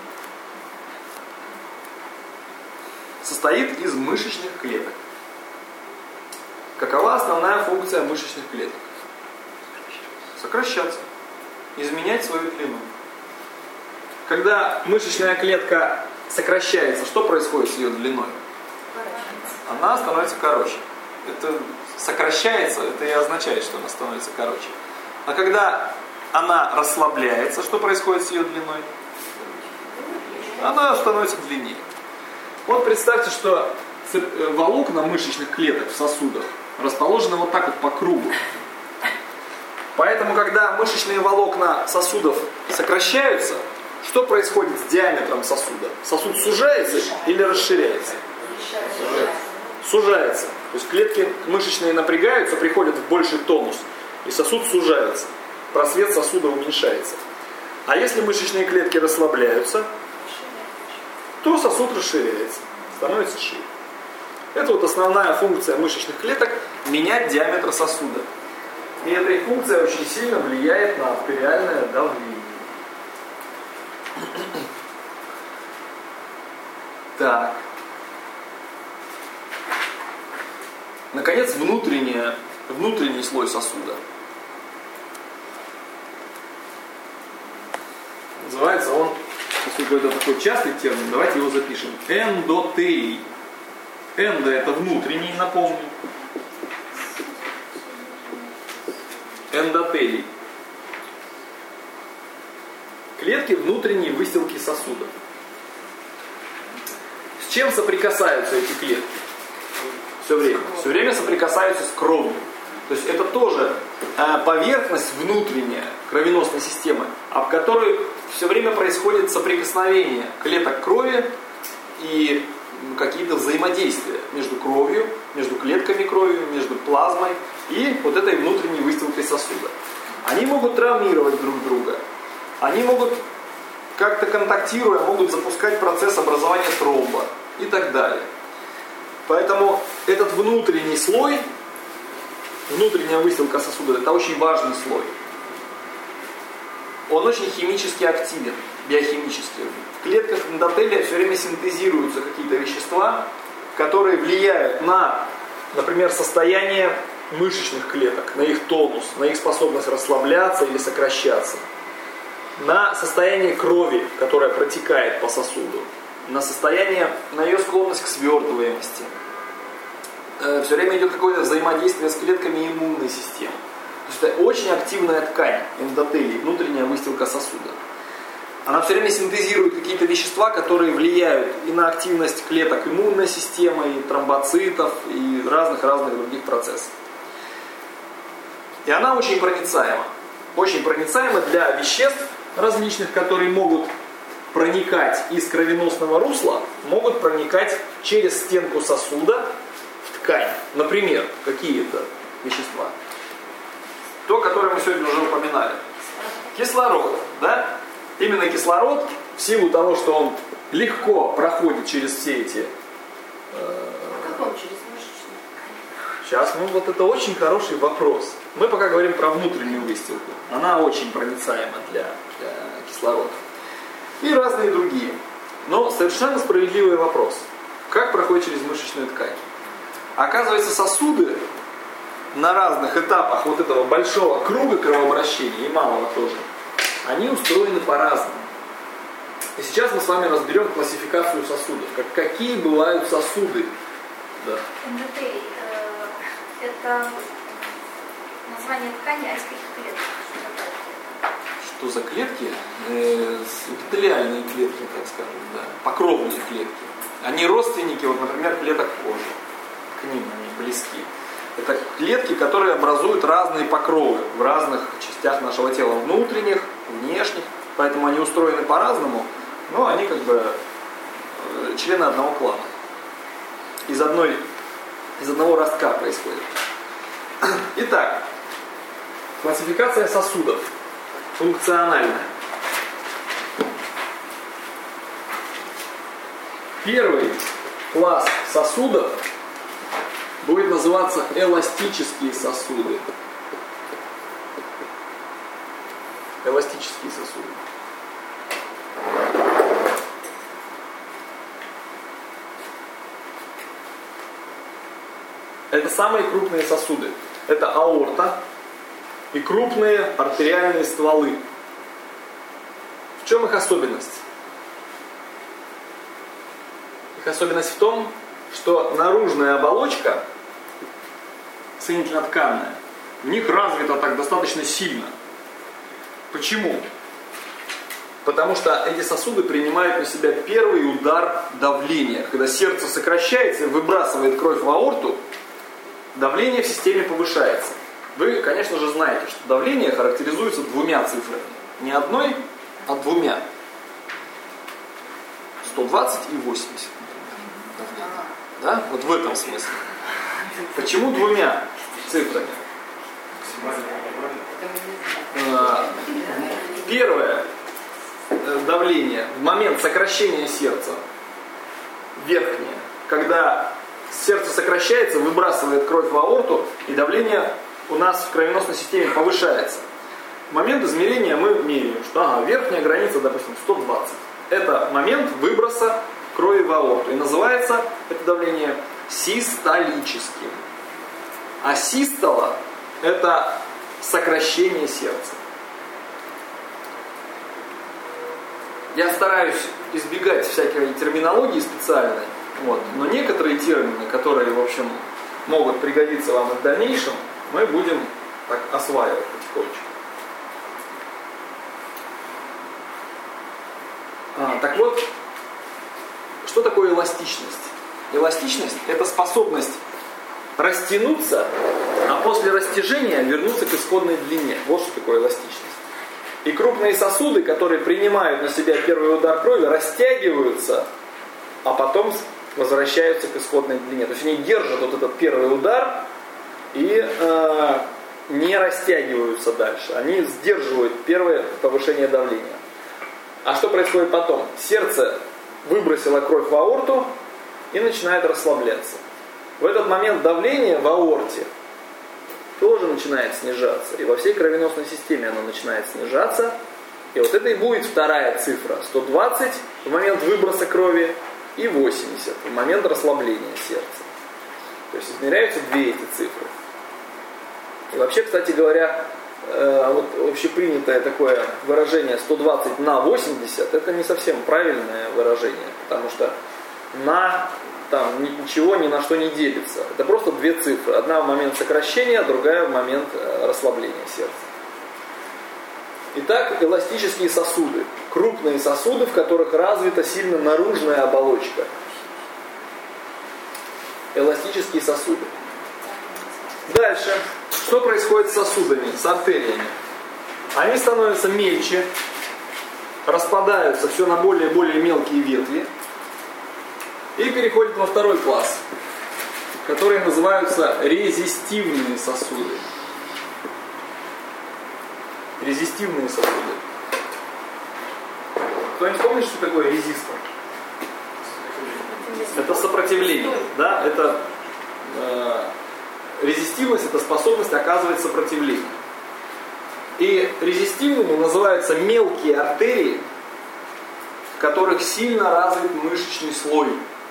Состоит из мышечных клеток. Какова основная функция мышечных клеток? Сокращаться. Изменять свою длину. Когда мышечная клетка сокращается, что происходит с ее длиной? Она становится короче. Это сокращается, это и означает, что она становится короче. А когда она расслабляется, что происходит с ее длиной? Она становится длиннее. Вот представьте, что волокна мышечных клеток в сосудах расположены вот так вот по кругу. Поэтому, когда мышечные волокна сосудов сокращаются, что происходит с диаметром сосуда? Сосуд сужается или расширяется? Сужается. Сужается. То есть клетки мышечные напрягаются, приходят в больший тонус, и сосуд сужается. Просвет сосуда уменьшается. А если мышечные клетки расслабляются, то сосуд расширяется, становится шире. Это вот основная функция мышечных клеток – менять диаметр сосуда. И эта их функция очень сильно влияет на артериальное давление. Так. Наконец, внутренняя, внутренний слой сосуда. Называется он, поскольку это такой частый термин, давайте его запишем. Эндотелий. Эндо — это внутренний, напомню. Эндотелий. Клетки внутренней выстилки сосуда. С чем соприкасаются эти клетки? Все время. Все время соприкасаются с кровью. То есть это тоже э, поверхность внутренняя кровеносной системы, об которой все время происходит соприкосновение клеток крови и какие-то взаимодействия между кровью, между клетками крови, между плазмой и вот этой внутренней выстилкой сосуда. Они могут травмировать друг друга. Они могут, как-то контактируя, могут запускать процесс образования тромба и так далее. Поэтому этот внутренний слой, внутренняя выстилка сосуда, это очень важный слой. Он очень химически активен, биохимически. В клетках эндотелия все время синтезируются какие-то вещества, которые влияют на, например, состояние мышечных клеток, на их тонус, на их способность расслабляться или сокращаться, на состояние крови, которая протекает по сосуду, на состояние, на ее склонность к свертываемости. Все время идет какое-то взаимодействие с клетками иммунной системы. То есть это очень активная ткань, эндотелий, внутренняя выстилка сосуда. Она все время синтезирует какие-то вещества, которые влияют и на активность клеток иммунной системы, и тромбоцитов, и разных-разных других процессов. И она очень проницаема. Очень проницаема для веществ различных, которые могут проникать из кровеносного русла, могут проникать через стенку сосуда в ткань. Например, какие это вещества? То, которое мы сегодня уже упоминали. Кислород, да? Именно кислород, в силу того, что он легко проходит через все эти... Э... Каком через мышечную? Сейчас, ну вот это очень хороший вопрос. Мы пока говорим про внутреннюю выстилку. Она очень проницаема для, для кислорода. И разные другие. Но совершенно справедливый вопрос. Как проходит через мышечную ткань? Оказывается, сосуды на разных этапах вот этого большого круга кровообращения и малого тоже, они устроены по-разному. И сейчас мы с вами разберем классификацию сосудов. Как, какие бывают сосуды. Да. Эндотелий – это название ткани, а из каких клеток? Что за клетки? Э, эпителиальные клетки, так скажем, да. Покровные клетки. Они родственники, вот, например, клеток кожи. К ним они близки. Это клетки, которые образуют разные покровы в разных частях нашего тела, внутренних, внешних, поэтому они устроены по-разному, но они как бы э, члены одного клана. Из, одной, из одного ростка происходит. Итак, классификация сосудов. Функциональная. Первый класс сосудов будет называться эластические сосуды. Эластические сосуды. Это самые крупные сосуды. Это аорта и крупные артериальные стволы. В чем их особенность? Их особенность в том, что наружная оболочка соединительно-тканная в них развита так достаточно сильно. Почему? Потому что эти сосуды принимают на себя первый удар давления. Когда сердце сокращается и выбрасывает кровь в аорту, давление в системе повышается. Вы, конечно же, знаете, что давление характеризуется двумя цифрами. Не одной, а двумя. сто двадцать и восемьдесят. Давление. Да? Вот в этом смысле. Почему двумя цифрами? Первое давление в момент сокращения сердца верхнее, когда сердце сокращается, выбрасывает кровь в аорту, и давление у нас в кровеносной системе повышается. В момент измерения мы меряем, что ага, верхняя граница, допустим, сто двадцать. Это момент выброса крови в аорту. И называется это давление систолическим. А систола – это сокращение сердца. Я стараюсь избегать всякой терминологии специальной, вот, но некоторые термины, которые, в общем, могут пригодиться вам в дальнейшем, мы будем так осваивать потихонечку. А, так вот, что такое эластичность? Эластичность – это способность растянуться, а после растяжения вернуться к исходной длине. Вот что такое эластичность. И крупные сосуды, которые принимают на себя первый удар крови, растягиваются, а потом возвращаются к исходной длине. То есть они держат вот этот первый удар и э, не растягиваются дальше. Они сдерживают первое повышение давления. А что происходит потом? Сердце выбросило кровь в аорту и начинает расслабляться. В этот момент давление в аорте тоже начинает снижаться. И во всей кровеносной системе оно начинает снижаться. И вот это и будет вторая цифра. сто двадцать в момент выброса крови и восемьдесят в момент расслабления сердца. То есть измеряются две эти цифры. И вообще, кстати говоря, э, вот общепринятое такое выражение сто двадцать на восемьдесят, это не совсем правильное выражение, потому что на там ничего ни на что не делится. Это просто две цифры. Одна в момент сокращения, другая в момент расслабления сердца. Итак, эластические сосуды. Крупные сосуды, в которых развита сильно наружная оболочка. Эластические сосуды. Дальше. Что происходит с сосудами, с артериями? Они становятся мельче, распадаются все на более и более мелкие ветви и переходят во второй класс, которые называются резистивные сосуды. Резистивные сосуды. Кто-нибудь помнит, что такое резистор? Это сопротивление. Да? Это, э, резистивность – это способность оказывать сопротивление. И резистивными называются мелкие артерии, в которых сильно развит мышечный слой.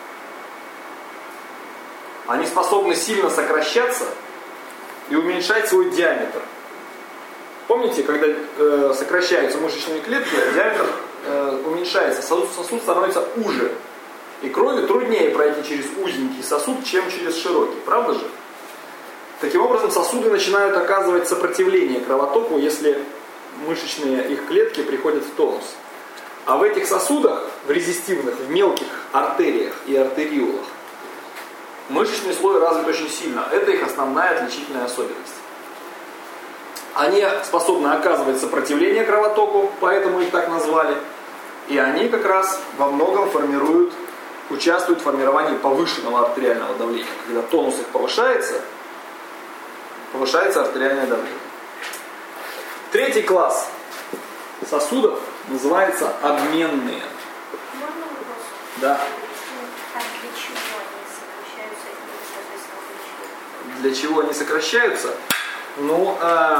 Они способны сильно сокращаться и уменьшать свой диаметр. Помните, когда э, сокращаются мышечные клетки, диаметр э, уменьшается, сосуд, сосуд становится уже. И крови труднее пройти через узенький сосуд, чем через широкий. Правда же? Таким образом, сосуды начинают оказывать сопротивление кровотоку, если мышечные их клетки приходят в тонус. А в этих сосудах, в резистивных, в мелких артериях и артериолах, мышечный слой развит очень сильно. Это их основная отличительная особенность. Они способны оказывать сопротивление кровотоку, поэтому их так назвали. И они как раз во многом формируют, участвуют в формировании повышенного артериального давления. Когда тонус их повышается, повышается артериальное давление. Третий класс сосудов называется обменные. Можно вопрос? Да. А для чего они сокращаются и, соответственно, Для чего они сокращаются? Ну, э,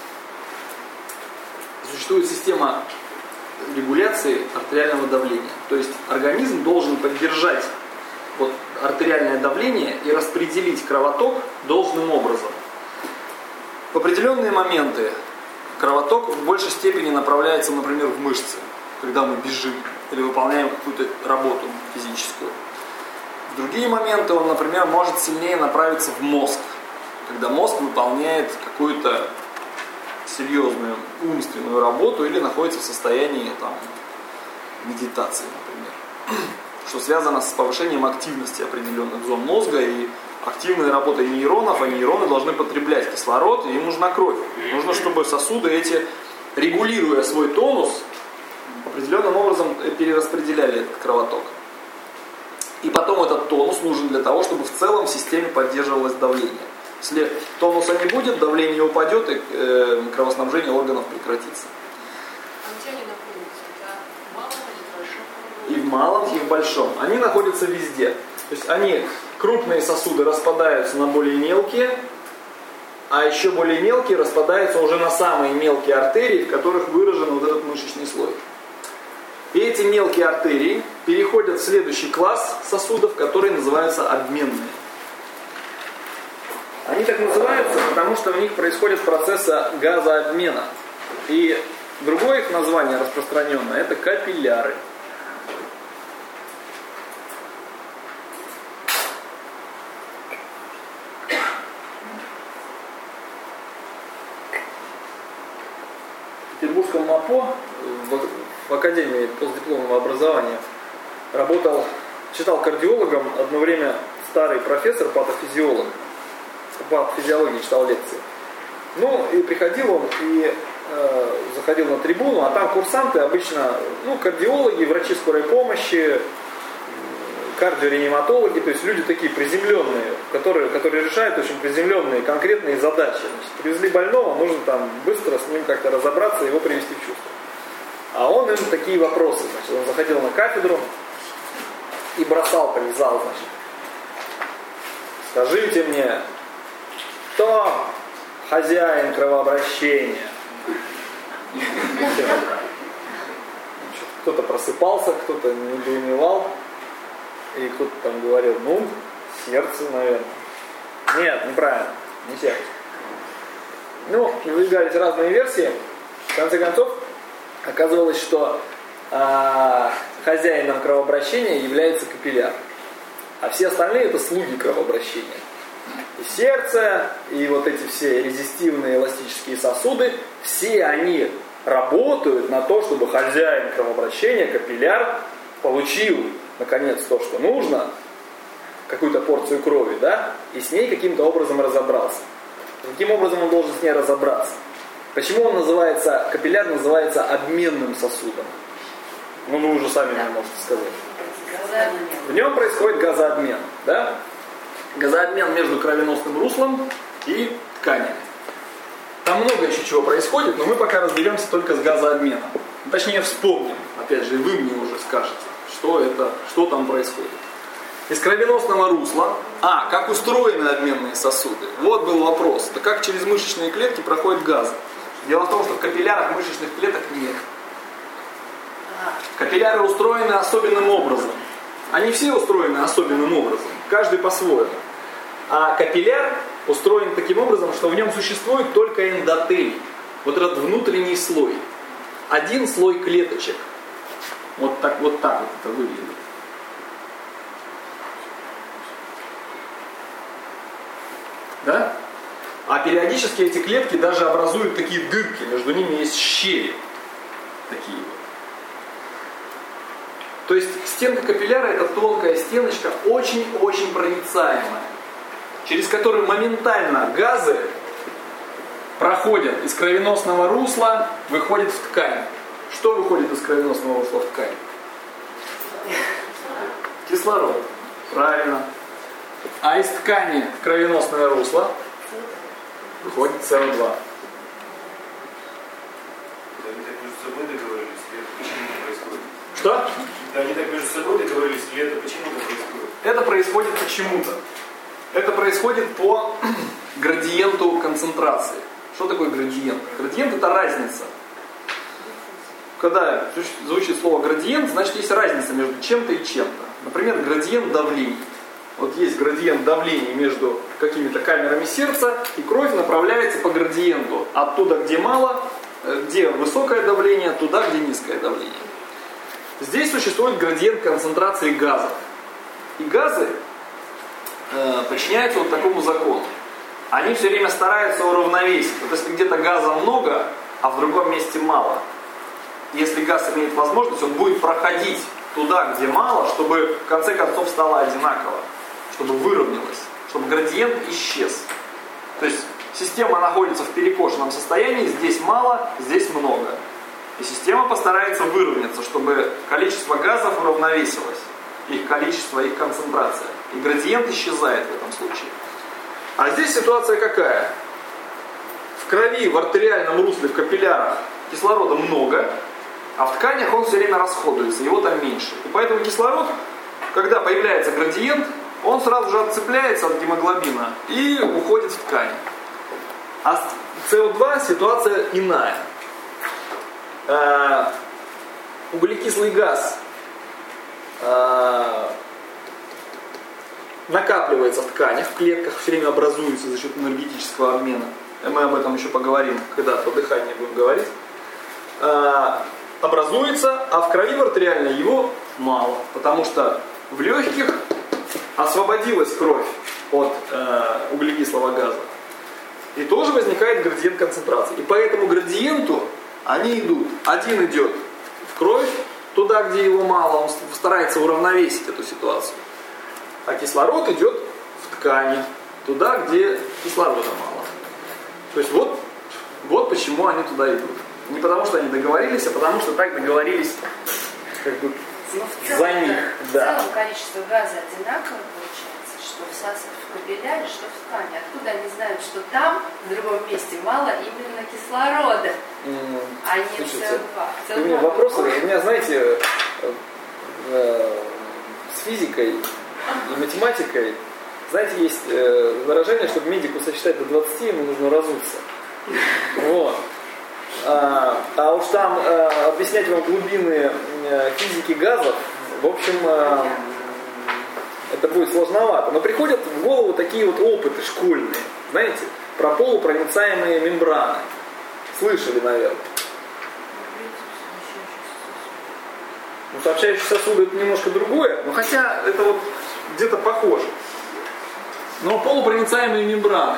существует система регуляции артериального давления. То есть организм должен поддержать вот, артериальное давление и распределить кровоток должным образом. В определенные моменты кровоток в большей степени направляется, например, в мышцы, когда мы бежим или выполняем какую-то работу физическую. В другие моменты он, например, может сильнее направиться в мозг, когда мозг выполняет какую-то серьезную умственную работу или находится в состоянии там, медитации, например. Что связано с повышением активности определенных зон мозга и активной работой нейронов, а нейроны должны потреблять кислород, и им нужна кровь. Нужно, чтобы сосуды эти, регулируя свой тонус, определенным образом перераспределяли этот кровоток. И потом этот тонус нужен для того, чтобы в целом в системе поддерживалось давление. Если тонуса не будет, давление упадет, и э, кровоснабжение органов прекратится. А где они находятся? Это в малом или большом? И в малом, и в большом. Они находятся везде. То есть они, крупные сосуды распадаются на более мелкие, а еще более мелкие распадаются уже на самые мелкие артерии, в которых выражен вот этот мышечный слой. И эти мелкие артерии переходят в следующий класс сосудов, которые называются обменные. Они так называются, потому что в них происходят процессы газообмена. И другое их название распространенное – это капилляры. В Петербургском МАПО, в, в Академии постдипломного образования, работал, читал кардиологом одно время старый профессор, патофизиолог. По физиологии читал лекции. Ну, и приходил он и э, заходил на трибуну, а там курсанты обычно, ну, кардиологи, врачи скорой помощи, кардиореаниматологи, то есть люди такие приземленные, которые, которые решают очень приземленные, конкретные задачи. Значит, привезли больного, нужно там быстро с ним как-то разобраться, его привести в чувство. А он им такие вопросы, значит, он заходил на кафедру и бросал так в зал, значит. Скажите мне, кто хозяин кровообращения? Кто-то просыпался, кто-то недоумевал, и кто-то там говорил, ну, сердце, наверное. Нет, неправильно, не сердце. Ну, выдвигались разные версии. В конце концов, оказывалось, что э, хозяином кровообращения является капилляр. А все остальные это слуги кровообращения. И сердце, и вот эти все резистивные эластические сосуды, все они работают на то, чтобы хозяин кровообращения, капилляр, получил, наконец, то, что нужно, какую-то порцию крови, да, и с ней каким-то образом разобрался. Каким образом он должен с ней разобраться? Почему он называется, капилляр называется обменным сосудом? Ну, вы уже сами мне можете сказать. В нем происходит газообмен, да? Газообмен между кровеносным руслом и тканями. Там много еще чего происходит, но мы пока разберемся только с газообменом. Точнее, вспомним. Опять же, вы мне уже скажете, что это, что там происходит. Из кровеносного русла. А, как устроены обменные сосуды? Вот был вопрос. Да как через мышечные клетки проходят газы? Дело в том, что в капиллярах мышечных клеток нет. Капилляры устроены особенным образом. Они все устроены особенным образом. Каждый по-своему. А капилляр устроен таким образом, что в нем существует только эндотелий. Вот этот внутренний слой. Один слой клеточек. Вот так вот, так вот это выглядит. Да? А периодически эти клетки даже образуют такие дырки. Между ними есть щели. Такие вот. То есть стенка капилляра это тонкая стеночка, очень-очень проницаемая, через которую моментально газы проходят из кровеносного русла, выходят в ткань. Что выходит из кровеносного русла в ткань? Кислород. Правильно. А из ткани в кровеносное русло выходит эс о два. Они так между собой договорились, или это почему-то происходит? Что? Они так между собой договорились, или это почему-то происходит? Это происходит почему-то. Это происходит по градиенту концентрации. Что такое градиент? Градиент это разница. Когда звучит слово градиент, значит есть разница между чем-то и чем-то. Например, градиент давления. Вот есть градиент давления между какими-то камерами сердца, и кровь направляется по градиенту. Оттуда, где мало, где высокое давление, туда, где низкое давление. Здесь существует градиент концентрации газов. И газы э, подчиняются вот такому закону. Они все время стараются уравновесить. Вот если где-то газа много, а в другом месте мало, если газ имеет возможность, он будет проходить туда, где мало, чтобы в конце концов стало одинаково, чтобы выровнялось, чтобы градиент исчез. То есть система находится в перекошенном состоянии, здесь мало, здесь много. И система постарается выровняться, чтобы количество газов уравновесилось, их количество, их концентрация. И градиент исчезает в этом случае. А здесь ситуация какая? В крови, в артериальном русле, в капиллярах кислорода много, а в тканях он все время расходуется, его там меньше. И поэтому кислород, когда появляется градиент, он сразу же отцепляется от гемоглобина и уходит в ткань. А с эс о два ситуация иная. Э, углекислый газ э, накапливается в тканях, в клетках, все время образуется за счет энергетического обмена. И мы об этом еще поговорим, когда по дыханию будем говорить. Э, образуется, а в крови в артериальной его мало, потому что в легких освободилась кровь от э, углекислого газа. И тоже возникает градиент концентрации. И по этому градиенту они идут. Один идет в кровь, туда, где его мало, он старается уравновесить эту ситуацию. А кислород идет в ткани, туда, где кислорода мало. То есть вот, вот почему они туда идут. Не потому, что они договорились, а потому, что так договорились как бы Но за них. В Да. целом количество газа одинаковое получается, что в, сос... в капилляре, что в ткани. Откуда они знают, что там, в другом месте, мало именно кислорода, М, а не слушайте, эс о два? У меня вопросы, у меня, знаете, э, с физикой и математикой, знаете, есть э, выражение, чтобы медику сосчитать до двадцати, ему нужно разуться. Вот. А, а уж там э, объяснять вам глубины э, физики газов, в общем, э, это будет сложновато. Но приходят в голову такие вот опыты школьные. Знаете, про полупроницаемые мембраны. Слышали, наверное. Ну, сообщающие сосуды это немножко другое, но хотя это вот где-то похоже. Но полупроницаемые мембраны.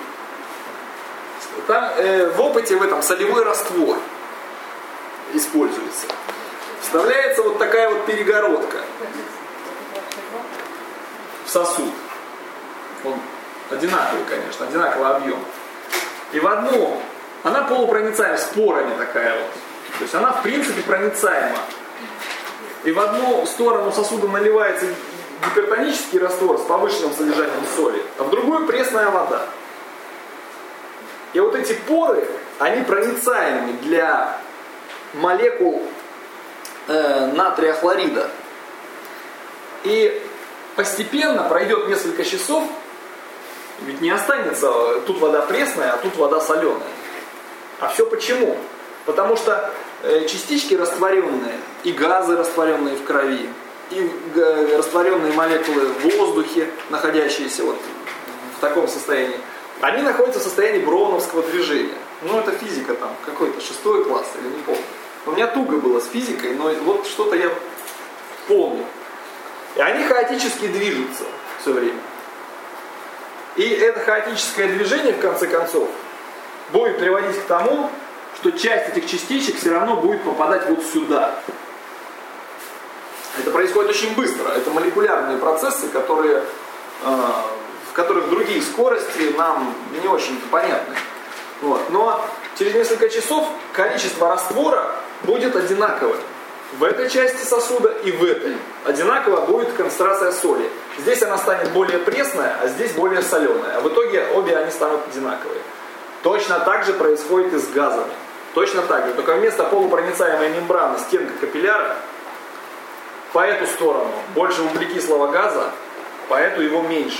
Там э, в опыте в этом солевой раствор используется. Вставляется вот такая вот перегородка в сосуд. Он одинаковый, конечно, одинаковый объем. И в одну, она полупроницаемая, с порами такая вот. То есть она в принципе проницаема. И в одну сторону сосуда наливается гипертонический раствор с повышенным содержанием соли, а в другую пресная вода. И вот эти поры, они проницаемы для молекул э, натрия хлорида. И постепенно пройдет несколько часов, ведь не останется тут вода пресная, а тут вода соленая. А все почему? Потому что э, частички растворенные, и газы растворенные в крови, и э, растворенные молекулы в воздухе, находящиеся вот в таком состоянии, они находятся в состоянии броуновского движения. Ну, это физика там, какой-то шестой класс, или не помню. У меня туго было с физикой, но вот что-то я помню. И они хаотически движутся все время. И это хаотическое движение, в конце концов, будет приводить к тому, что часть этих частичек все равно будет попадать вот сюда. Это происходит очень быстро. Это молекулярные процессы, которые... Э, в которых другие скорости нам не очень понятны. Вот. Но через несколько часов количество раствора будет одинаковое. В этой части сосуда и в этой. Одинаково будет концентрация соли. Здесь она станет более пресная, а здесь более соленая. А в итоге обе они станут одинаковые. Точно так же происходит и с газами. Точно так же. Только вместо полупроницаемой мембраны стенка капилляра по эту сторону больше углекислого газа, по эту его меньше.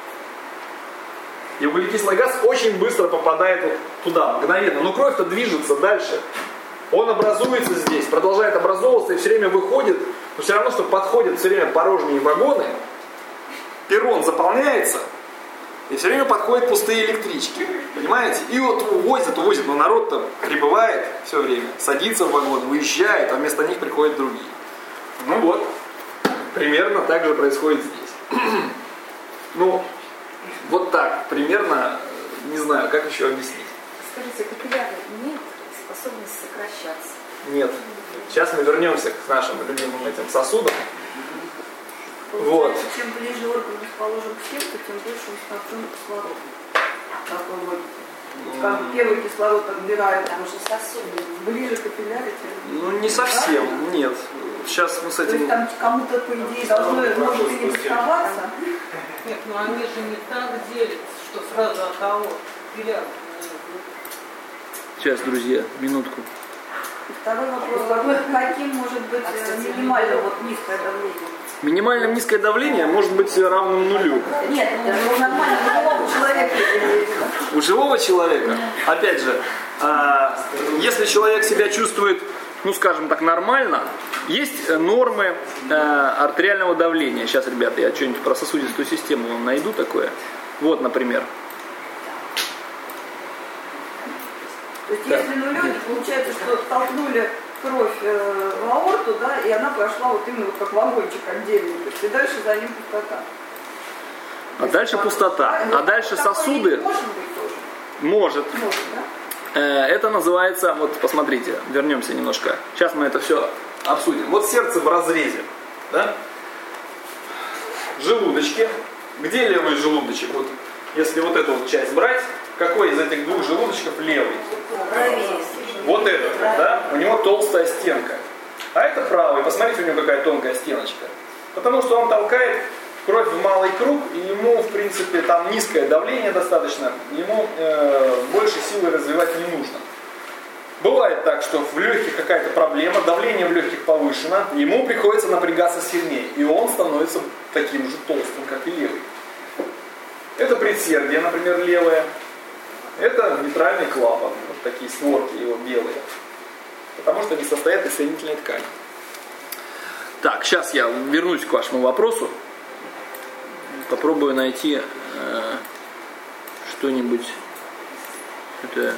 И углекислый газ очень быстро попадает вот туда, мгновенно. Но кровь-то движется дальше. Он образуется здесь, продолжает образовываться и все время выходит. Но все равно, что подходят все время порожние вагоны, перрон заполняется, и все время подходят пустые электрички. Понимаете? И вот увозят, увозят, но народ-то прибывает все время, садится в вагон, выезжает, а вместо них приходят другие. Ну вот, примерно так же происходит здесь. Ну, вот так, примерно, не знаю, как еще объяснить. Скажите, капилляры имеют способность сокращаться? Нет. Сейчас мы вернемся к нашим любимым этим сосудам. Вот. Чем ближе орган расположен к сердцу, тем больше он снабжен кислородом. Такой вот. Как первый кислород отбирает, Потому что сосуды. ближе к капилляре, тем... Ну, не совсем, нет. Сейчас мы с То есть этим... там кому-то, по идее, должно, может, и не доставаться. Нет, ну они же не так делятся, что сразу от того капилляр. Сейчас, друзья, минутку. И второй вопрос, какой, каким может быть А, кстати, минимально вот низкое давление? Минимально низкое давление может быть равным нулю. Нет, это нормально, у живого человека. У живого человека, опять же, э, если человек себя чувствует, ну скажем так, нормально, есть нормы э, артериального давления. Сейчас, ребята, я что-нибудь про сосудистую систему вам найду такое. Вот, например. То есть Да. если нулевый, получается, что толкнули кровь э, в аорту, да, и она прошла вот именно вот как вагончик отдельный, то есть и дальше за ним пустота. А дальше пустота. А дальше сосуды... Может быть тоже? Может. Может, да? Э, Это называется, вот посмотрите, вернемся немножко. Сейчас мы это все обсудим. Вот сердце в разрезе. Да? Желудочки. Где левый желудочек? Вот, если вот эту вот часть брать, какой из этих двух желудочков левый? Правее. Вот этот, да? У него толстая стенка. А это правый. Посмотрите, у него какая тонкая стеночка. Потому что он толкает кровь в малый круг, и ему, в принципе, там низкое давление достаточно, ему э, больше силы развивать не нужно. Бывает так, что в легких какая-то проблема, давление в легких повышено, ему приходится напрягаться сильнее, и он становится таким же толстым, как и левый. Это предсердие, например, левое. Это митральный клапан, вот такие створки его белые, потому что они состоят из соединительной ткани. Так, сейчас я вернусь к вашему вопросу. Попробую найти э, что-нибудь. Это...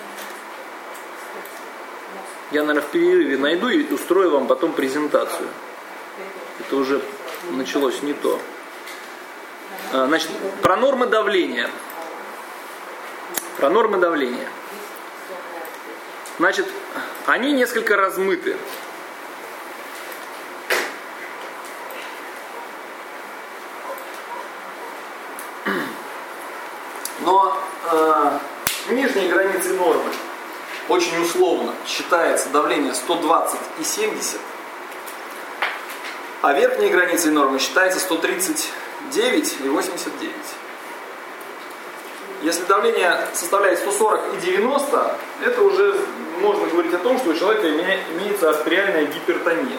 Я, наверное, в перерыве найду и устрою вам потом презентацию. Это уже началось не то. Значит, про нормы давления. Про нормы давления. Значит, они несколько размыты. Но э, нижней границей нормы очень условно считается давление сто двадцать и семьдесят, а верхней границей нормы считается сто тридцать девять и восемьдесят девять. Если давление составляет сто сорок и девяносто, это уже можно говорить о том, что у человека имеется артериальная гипертония.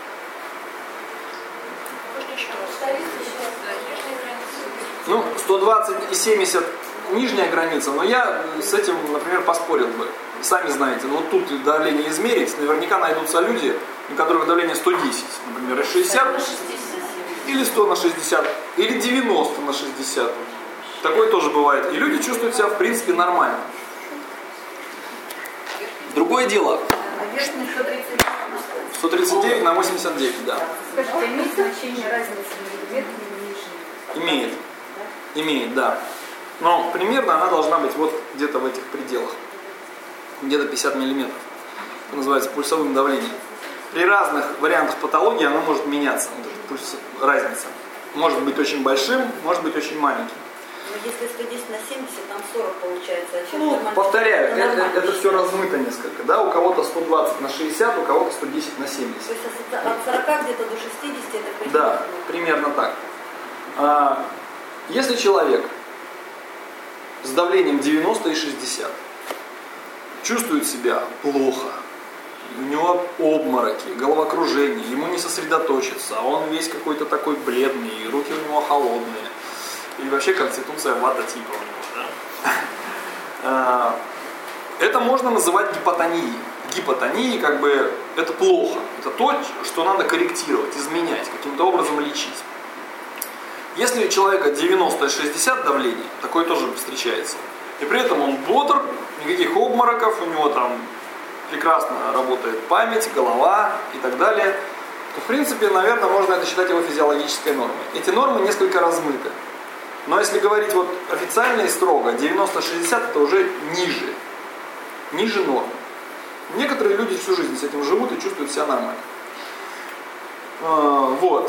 Ну, сто двадцать и семьдесят нижняя граница, но я с этим, например, поспорил бы. Сами знаете, ну тут давление измерить, наверняка найдутся люди, у которых давление сто десять, например, шестьдесят, или сто на шестьдесят, или девяносто на шестьдесят. Такое тоже бывает. И люди чувствуют себя, в принципе, нормально. Другое дело. сто тридцать девять на восемьдесят девять, да. Скажите, имеет значение разница между верхней и нижней? Имеет. Имеет, да. Но примерно она должна быть вот где-то в этих пределах. Где-то пятьдесят миллиметров. Это называется пульсовым давлением. При разных вариантах патологии она может меняться. Вот эта пульс, разница. Может быть очень большим, может быть очень маленьким. Но если сто десять на семьдесят, там сорок получается. А ну, повторяю, это, это, это все размыто несколько. Да? У кого-то сто двадцать на шестьдесят, у кого-то сто десять на семьдесят. То есть от сорока где-то до шестидесяти это примерно? Да, примерно так. А, если человек с давлением девяносто и шестьдесят чувствует себя плохо, у него обмороки, головокружение, ему не сосредоточиться, он весь какой-то такой бледный, и руки у него холодные, и вообще конституция вата типа у него, да? Это можно называть гипотонией. Гипотонией как бы это плохо, это то, что надо корректировать, изменять, каким-то образом лечить. Если у человека девяносто и шестьдесят давление, такое тоже встречается, и при этом он бодр, никаких обмороков, у него там прекрасно работает память, голова и так далее, то в принципе, наверное, можно это считать его физиологической нормой. Эти нормы несколько размыты. Но если говорить вот официально и строго, девяносто-шестьдесят это уже ниже, ниже нормы. Некоторые люди всю жизнь с этим живут и чувствуют себя нормально. Вот.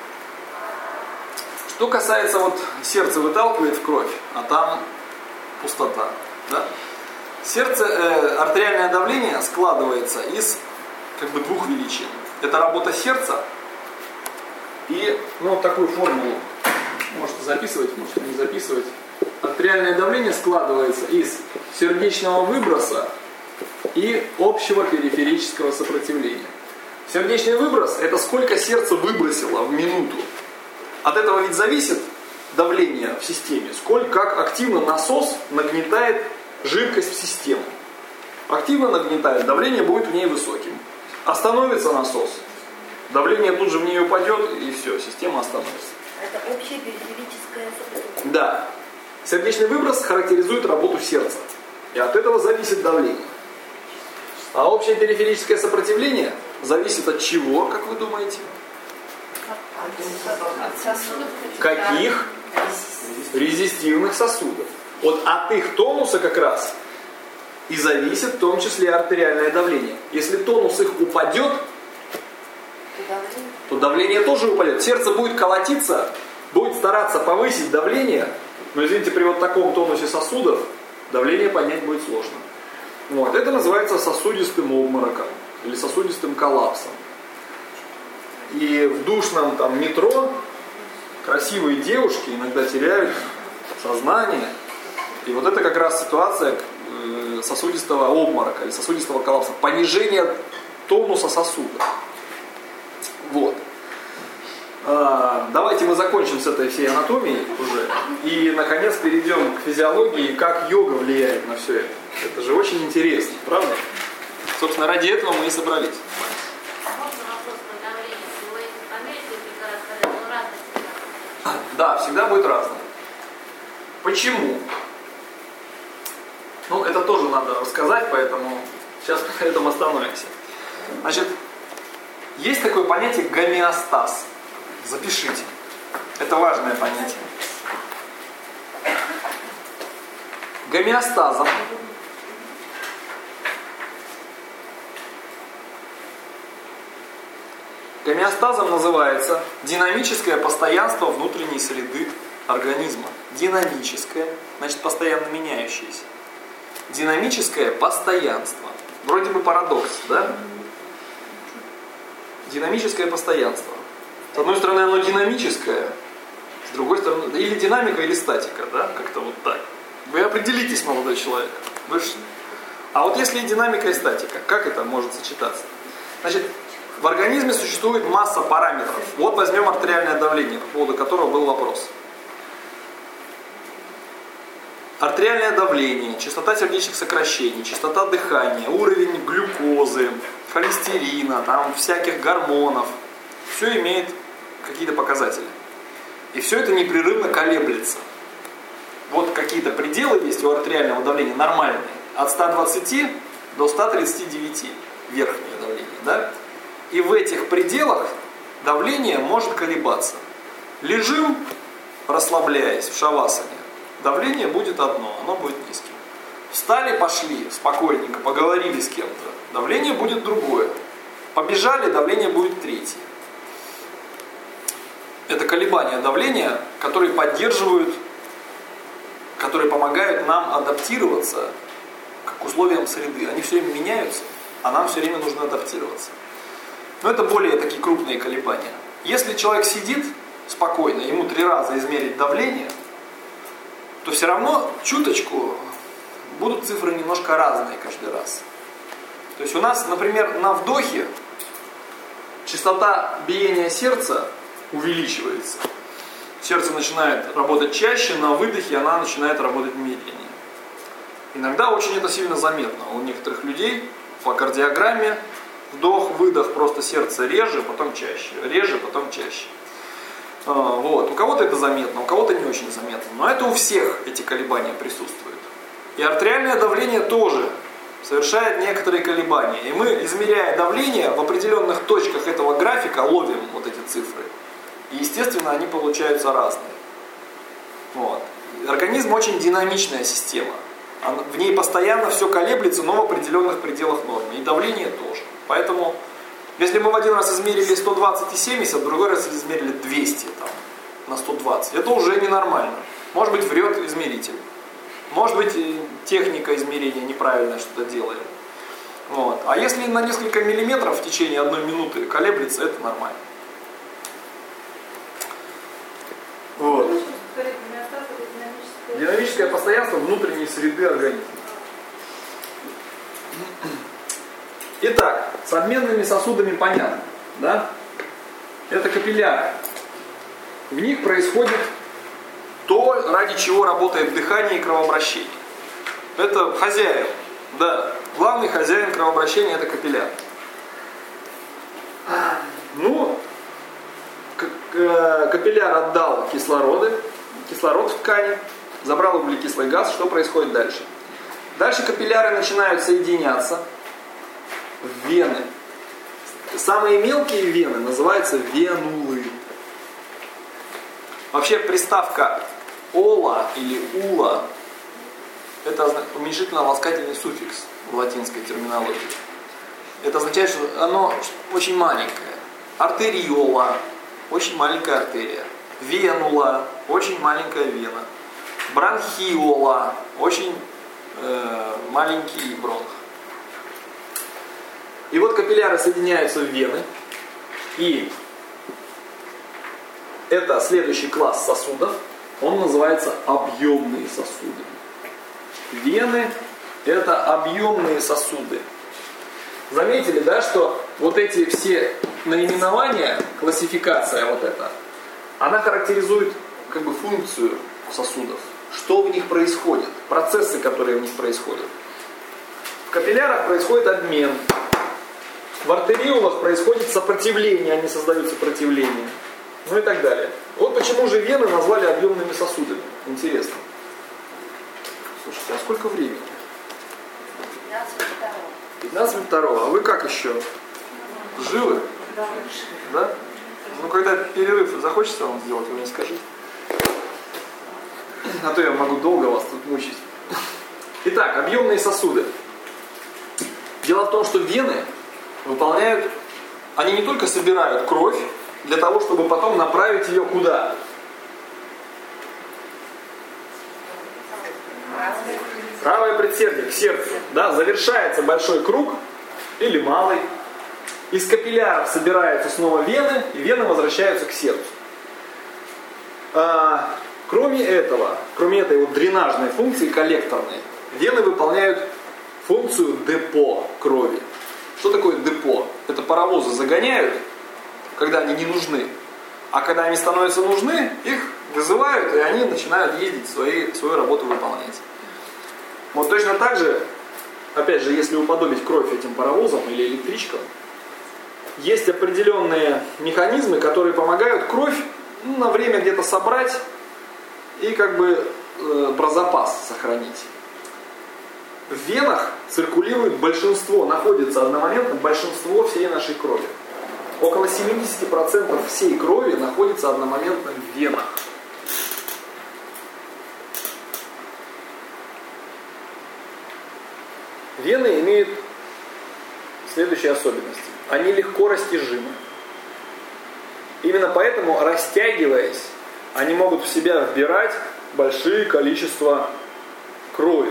Что касается, вот сердце выталкивает в кровь, а там пустота. Да? Сердце, э, артериальное давление складывается из как бы двух величин. Это работа сердца и, ну, вот такую формулу можете записывать, можете не записывать. Артериальное давление складывается из сердечного выброса и общего периферического сопротивления. Сердечный выброс – это сколько сердце выбросило в минуту. От этого ведь зависит давление в системе, сколько, как активно насос нагнетает жидкость в систему. Активно нагнетает, давление будет в ней высоким. Остановится насос, давление тут же в нее упадет, и все, система остановится. Это общее периферическое сопротивление. Да. Сердечный выброс характеризует работу сердца. И от этого зависит давление. А общее периферическое сопротивление зависит от чего, как вы думаете? От сосудов. Каких? Резистивных сосудов. Вот от их тонуса как раз и зависит в том числе артериальное давление. Если тонус их упадет, то давление тоже упадет. Сердце будет колотиться, будет стараться повысить давление, но, извините, при вот таком тонусе сосудов давление поднять будет сложно. Вот. Это называется сосудистым обмороком или сосудистым коллапсом. И в душном там метро красивые девушки иногда теряют сознание. И вот это как раз ситуация сосудистого обморока или сосудистого коллапса. Понижение тонуса сосуда. Вот. А, давайте мы закончим с этой всей анатомией уже. И, наконец, перейдем к физиологии, как йога влияет на все это. Это же очень интересно, правда? Собственно, ради этого мы и собрались. Да, всегда будет разное. Почему? Ну, это тоже надо рассказать, поэтому сейчас на этом остановимся. Значит, есть такое понятие гомеостаз. Запишите. Это важное понятие. Гомеостазом Гомеостазом называется динамическое постоянство внутренней среды организма. Динамическое, значит постоянно меняющееся. Динамическое постоянство. Вроде бы парадокс, да? Динамическое постоянство. С одной стороны оно динамическое, с другой стороны, или динамика, или статика, да? Как-то вот так. Вы определитесь, молодой человек. Вы ж... А вот если и динамика, и статика, как это может сочетаться? Значит, в организме существует масса параметров. Вот возьмем артериальное давление, по поводу которого был вопрос. Артериальное давление, частота сердечных сокращений, частота дыхания, уровень глюкозы, холестерина, там всяких гормонов. Все имеет какие-то показатели. И все это непрерывно колеблется. Вот какие-то пределы есть у артериального давления нормальные. От ста двадцати до ста тридцати девяти верхнее давление. Да? И в этих пределах давление может колебаться. Лежим, расслабляясь в шавасане. Давление будет одно, оно будет низким. Встали, пошли, спокойненько, поговорили с кем-то. Давление будет другое. Побежали, давление будет третье. Это колебания давления, которые поддерживают, которые помогают нам адаптироваться к условиям среды. Они все время меняются, а нам все время нужно адаптироваться. Но это более такие крупные колебания. Если человек сидит спокойно, ему три раза измерить давление, то все равно чуточку будут цифры немножко разные каждый раз. То есть у нас, например, на вдохе частота биения сердца увеличивается. Сердце начинает работать чаще, на выдохе она начинает работать медленнее. Иногда очень это сильно заметно. У некоторых людей по кардиограмме вдох-выдох, просто сердце реже, потом чаще. Реже, потом чаще. Вот. У кого-то это заметно, у кого-то не очень заметно. Но это у всех эти колебания присутствуют. И артериальное давление тоже совершает некоторые колебания. И мы, измеряя давление, в определенных точках этого графика ловим вот эти цифры. И, естественно, они получаются разные. Вот. Организм очень динамичная система. В ней постоянно все колеблется, но в определенных пределах нормы. И давление тоже. Поэтому, если мы в один раз измерили сто двадцать и семьдесят, в другой раз измерили двести там, на сто двадцать, это уже ненормально. Может быть, врет измеритель. Может быть, техника измерения неправильно что-то делает. Вот. А если на несколько миллиметров в течение одной минуты колеблется, это нормально. Вот. Динамическое постоянство внутренней среды организма. Итак, с обменными сосудами понятно, да? Это капилляры. В них происходит то, ради чего работает дыхание и кровообращение. Это хозяин, да. Главный хозяин кровообращения — это капилляр. Ну, капилляр отдал кислороды, кислород в ткани, забрал углекислый газ. Что происходит дальше? Дальше капилляры начинают соединяться в вены. Самые мелкие вены называются венулы. Вообще приставка ола или ула — это уменьшительно-ласкательный суффикс в латинской терминологии. Это означает, что оно очень маленькое. Артериола — очень маленькая артерия. Венула — очень маленькая вена. Бронхиола — очень э, маленький бронх. И вот капилляры соединяются в вены. И это следующий класс сосудов. Он называется объемные сосуды. Вены — это объемные сосуды. Заметили, да, что вот эти все наименования, классификация вот эта, она характеризует как бы функцию сосудов. Что в них происходит, процессы, которые в них происходят. В капиллярах происходит обмен. В артериолах происходит сопротивление, они создают сопротивление. Ну и так далее. Вот почему же вены назвали объемными сосудами. Интересно. Слушайте, а сколько времени? пятнадцать второго. пятнадцать минут второго. А вы как еще? Живы? Да. Да? Ну, когда перерыв захочется вам сделать, вы мне скажите. А то я могу долго вас тут мучить. Итак, объемные сосуды. Дело в том, что вены выполняют, они не только собирают кровь для того, чтобы потом направить ее куда? Правое предсердие, к сердцу. Да, завершается большой круг или малый. Из капилляров собираются снова вены, и вены возвращаются к сердцу. А, кроме этого, кроме этой вот дренажной функции, коллекторной, вены выполняют функцию депо крови. Что такое депо? Это паровозы загоняют, когда они не нужны. А когда они становятся нужны, их вызывают, и они начинают ездить, свои, свою работу выполнять. Вот точно так же, опять же, если уподобить кровь этим паровозам или электричкам, есть определенные механизмы, которые помогают кровь ну, на время где-то собрать и как бы э, про запас сохранить. В венах циркулирует большинство, находится одномоментно большинство всей нашей крови. Около семьдесят процентов всей крови находится одномоментно в венах. Вены имеют следующие особенности. Они легко растяжимы. Именно поэтому, растягиваясь, они могут в себя вбирать большие количества крови.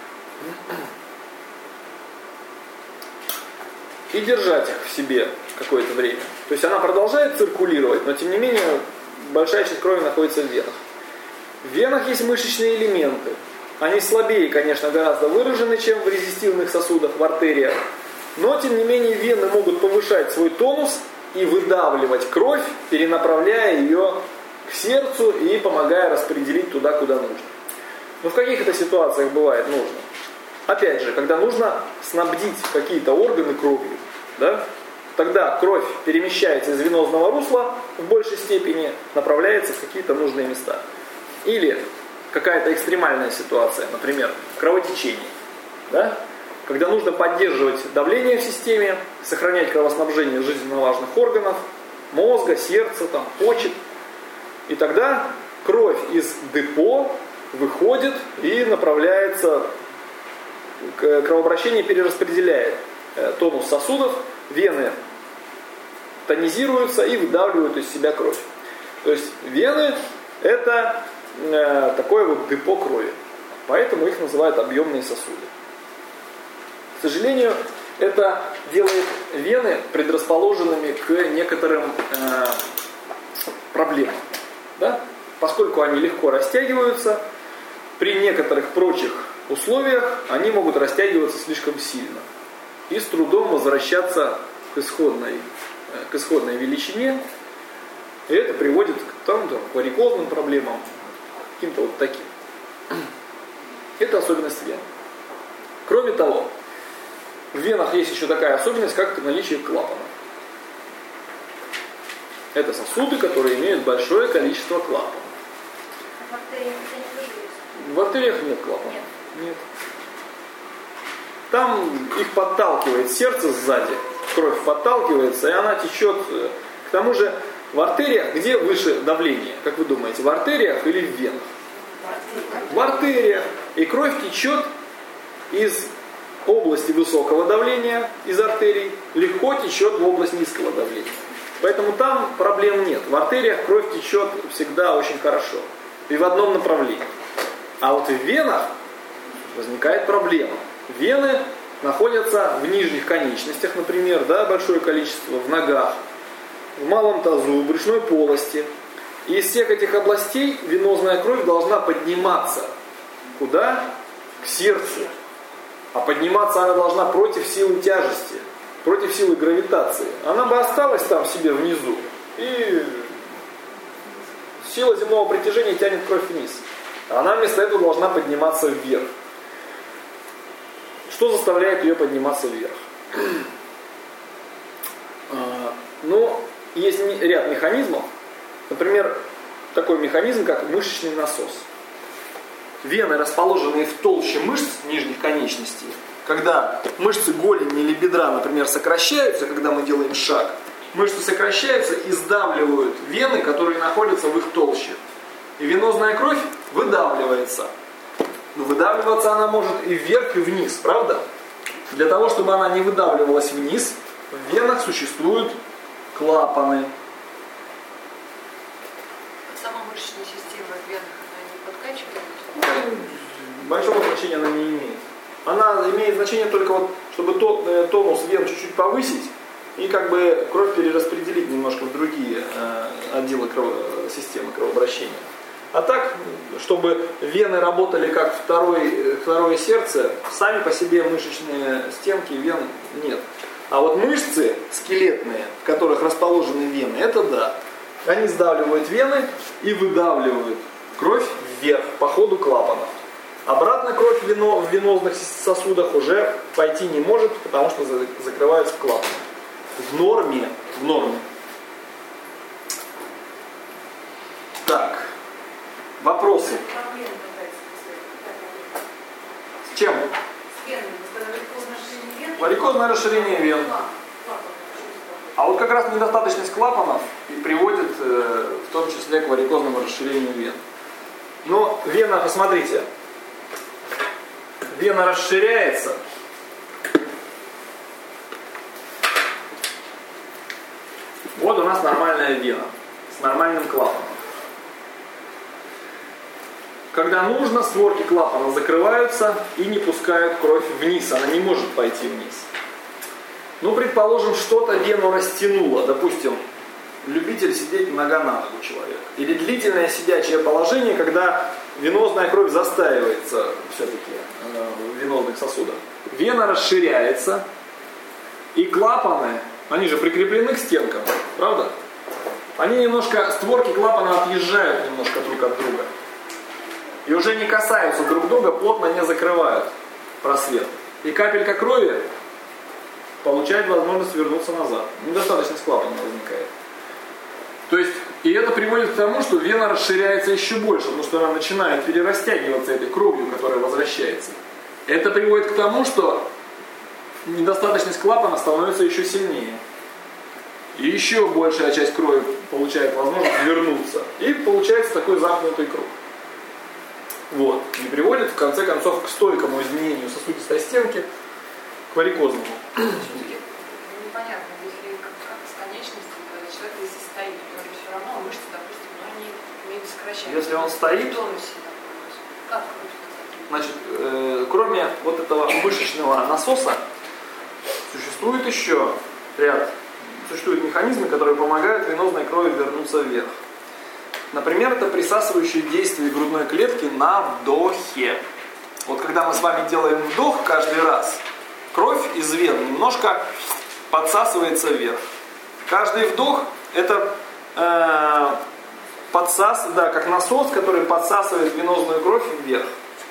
И держать их в себе какое-то время. То есть она продолжает циркулировать, но тем не менее большая часть крови находится в венах. В венах есть мышечные элементы. Они слабее, конечно, гораздо выражены, чем в резистивных сосудах, в артериях. Но, тем не менее, вены могут повышать свой тонус и выдавливать кровь, перенаправляя ее к сердцу и помогая распределить туда, куда нужно. Но в каких это ситуациях бывает нужно? Опять же, когда нужно снабдить какие-то органы кровью, да, тогда кровь перемещается из венозного русла в большей степени, направляется в какие-то нужные места. Или какая-то экстремальная ситуация, например, кровотечение, да? Когда нужно поддерживать давление в системе, сохранять кровоснабжение жизненно важных органов, мозга, сердца, там, почек. И тогда кровь из депо выходит и направляется, кровообращение перераспределяет тонус сосудов, вены тонизируются и выдавливают из себя кровь. То есть вены это э, такое вот депо крови. Поэтому их называют объемные сосуды. К сожалению, это делает вены предрасположенными к некоторым э, проблемам. Да? Поскольку они легко растягиваются, при некоторых прочих условиях они могут растягиваться слишком сильно и с трудом возвращаться к исходной, к исходной величине. И это приводит к, там, там, к варикозным проблемам, каким-то вот таким. Это особенность вен. Кроме того, в венах есть еще такая особенность, как наличие клапанов. Это сосуды, которые имеют большое количество клапанов. В артериях это не выживет. В артериях нет клапанов. Нет. Нет. Там их подталкивает сердце сзади, кровь подталкивается, и она течет. К тому же в артериях, где выше давление, как вы думаете, в артериях или в венах? В артериях. И кровь течет из области высокого давления, из артерий, легко течет в область низкого давления. Поэтому там проблем нет. В артериях кровь течет всегда очень хорошо. И в одном направлении. А вот в венах возникает проблема. Вены находятся в нижних конечностях, например, да, большое количество, в ногах, в малом тазу, в брюшной полости. И из всех этих областей венозная кровь должна подниматься. Куда? К сердцу. А подниматься она должна против силы тяжести, против силы гравитации. Она бы осталась там себе внизу. И сила земного притяжения тянет кровь вниз. А она вместо этого должна подниматься вверх. Что заставляет ее подниматься вверх? Ну, есть ряд механизмов. Например, такой механизм, как мышечный насос. Вены, расположенные в толще мышц нижних конечностей, когда мышцы голени или бедра, например, сокращаются, когда мы делаем шаг, мышцы сокращаются и сдавливают вены, которые находятся в их толще. И венозная кровь выдавливается. Но выдавливаться она может и вверх, и вниз, правда? Для того, чтобы она не выдавливалась вниз, в венах существуют клапаны. Сама мышечная система в венах, она не подкачивает? Большого значения она не имеет. Она имеет значение только вот, чтобы тонус вен чуть-чуть повысить и как бы кровь перераспределить немножко в другие э, отделы крово- системы кровообращения. А так, чтобы вены работали как второй, второе сердце, сами по себе мышечные стенки вен нет. А вот мышцы скелетные, в которых расположены вены, это да. Они сдавливают вены и выдавливают кровь вверх по ходу клапанов. Обратно кровь в, вено, в венозных сосудах уже пойти не может, потому что закрываются клапаны. В норме, в норме. Так, вопросы. С чем? Варикозное расширение вен. А вот как раз недостаточность клапанов приводит э, в том числе к варикозному расширению вен. Но вена, посмотрите, вена расширяется. Вот у нас нормальная вена с нормальным клапаном. Когда нужно, створки клапана закрываются и не пускают кровь вниз. Она не может пойти вниз. Ну, предположим, что-то вену растянуло. Допустим, любитель сидеть нога на ногу человек. Или длительное сидячее положение, когда венозная кровь застаивается все-таки в венозных сосудах. Вена расширяется, и клапаны, они же прикреплены к стенкам, правда? Они немножко, створки клапана отъезжают немножко друг от друга. И уже не касаются друг друга, плотно не закрывают просвет. И капелька крови получает возможность вернуться назад. Недостаточность клапана возникает. То есть, и это приводит к тому, что вена расширяется еще больше, потому что она начинает перерастягиваться этой кровью, которая возвращается. Это приводит к тому, что недостаточность клапана становится еще сильнее. И еще большая часть крови получает возможность вернуться. И получается такой замкнутый круг. Вот. И приводит, в конце концов, к стойкому изменению сосудистой стенки, к варикозному. Непонятно, если как, как с конечностью, когда человек если стоит, то все равно мышцы, допустим, но они не сокращаются. Если он стоит, в тонусе, как кровь? Значит, э, кроме вот этого мышечного насоса, существует еще ряд, существуют механизмы, которые помогают венозной крови вернуться вверх. Например, это присасывающее действие грудной клетки на вдохе. Вот когда мы с вами делаем вдох каждый раз, кровь из вен немножко подсасывается вверх. Каждый вдох это э, подсас, да, как насос, который подсасывает венозную кровь вверх.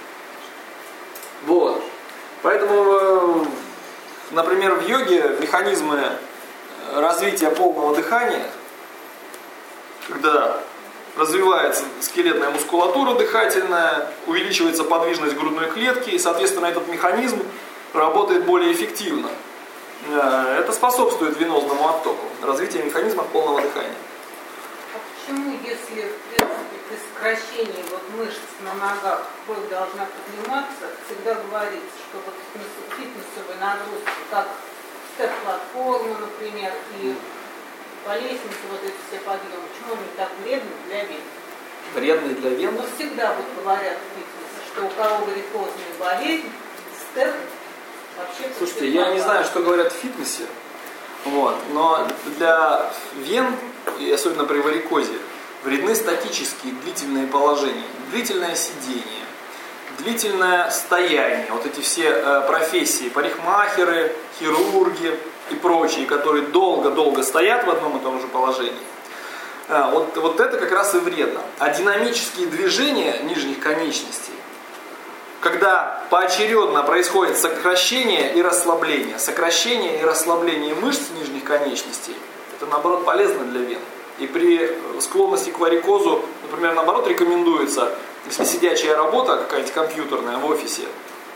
Вот. Поэтому, например, в йоге механизмы развития полного дыхания, когда развивается скелетная мускулатура дыхательная, увеличивается подвижность грудной клетки, и, соответственно, этот механизм работает более эффективно. Это способствует венозному оттоку, развитию механизмов полного дыхания. А почему, если, в принципе, при сокращении вот мышц на ногах кровь должна подниматься, всегда говорится, что вот в фитнесовой нагрузке, как степ-платформа, например, и по лестнице вот эти все подъемы, почему они так вредны для вен? Вредны для вен? Ну, всегда вот говорят в фитнесе, что у кого варикозная болезнь, степ вообще... Слушайте, я не знаю, что говорят в фитнесе, вот, но для вен, и особенно при варикозе, вредны статические длительные положения, длительное сидение, длительное стояние, вот эти все э, профессии, парикмахеры, хирурги и прочие, которые долго-долго стоят в одном и том же положении. Э, вот, вот это как раз и вредно. А динамические движения нижних конечностей, когда поочередно происходит сокращение и расслабление, сокращение и расслабление мышц нижних конечностей, это наоборот полезно для вен. И при склонности к варикозу, например, наоборот рекомендуется, если сидячая работа, какая-нибудь компьютерная в офисе,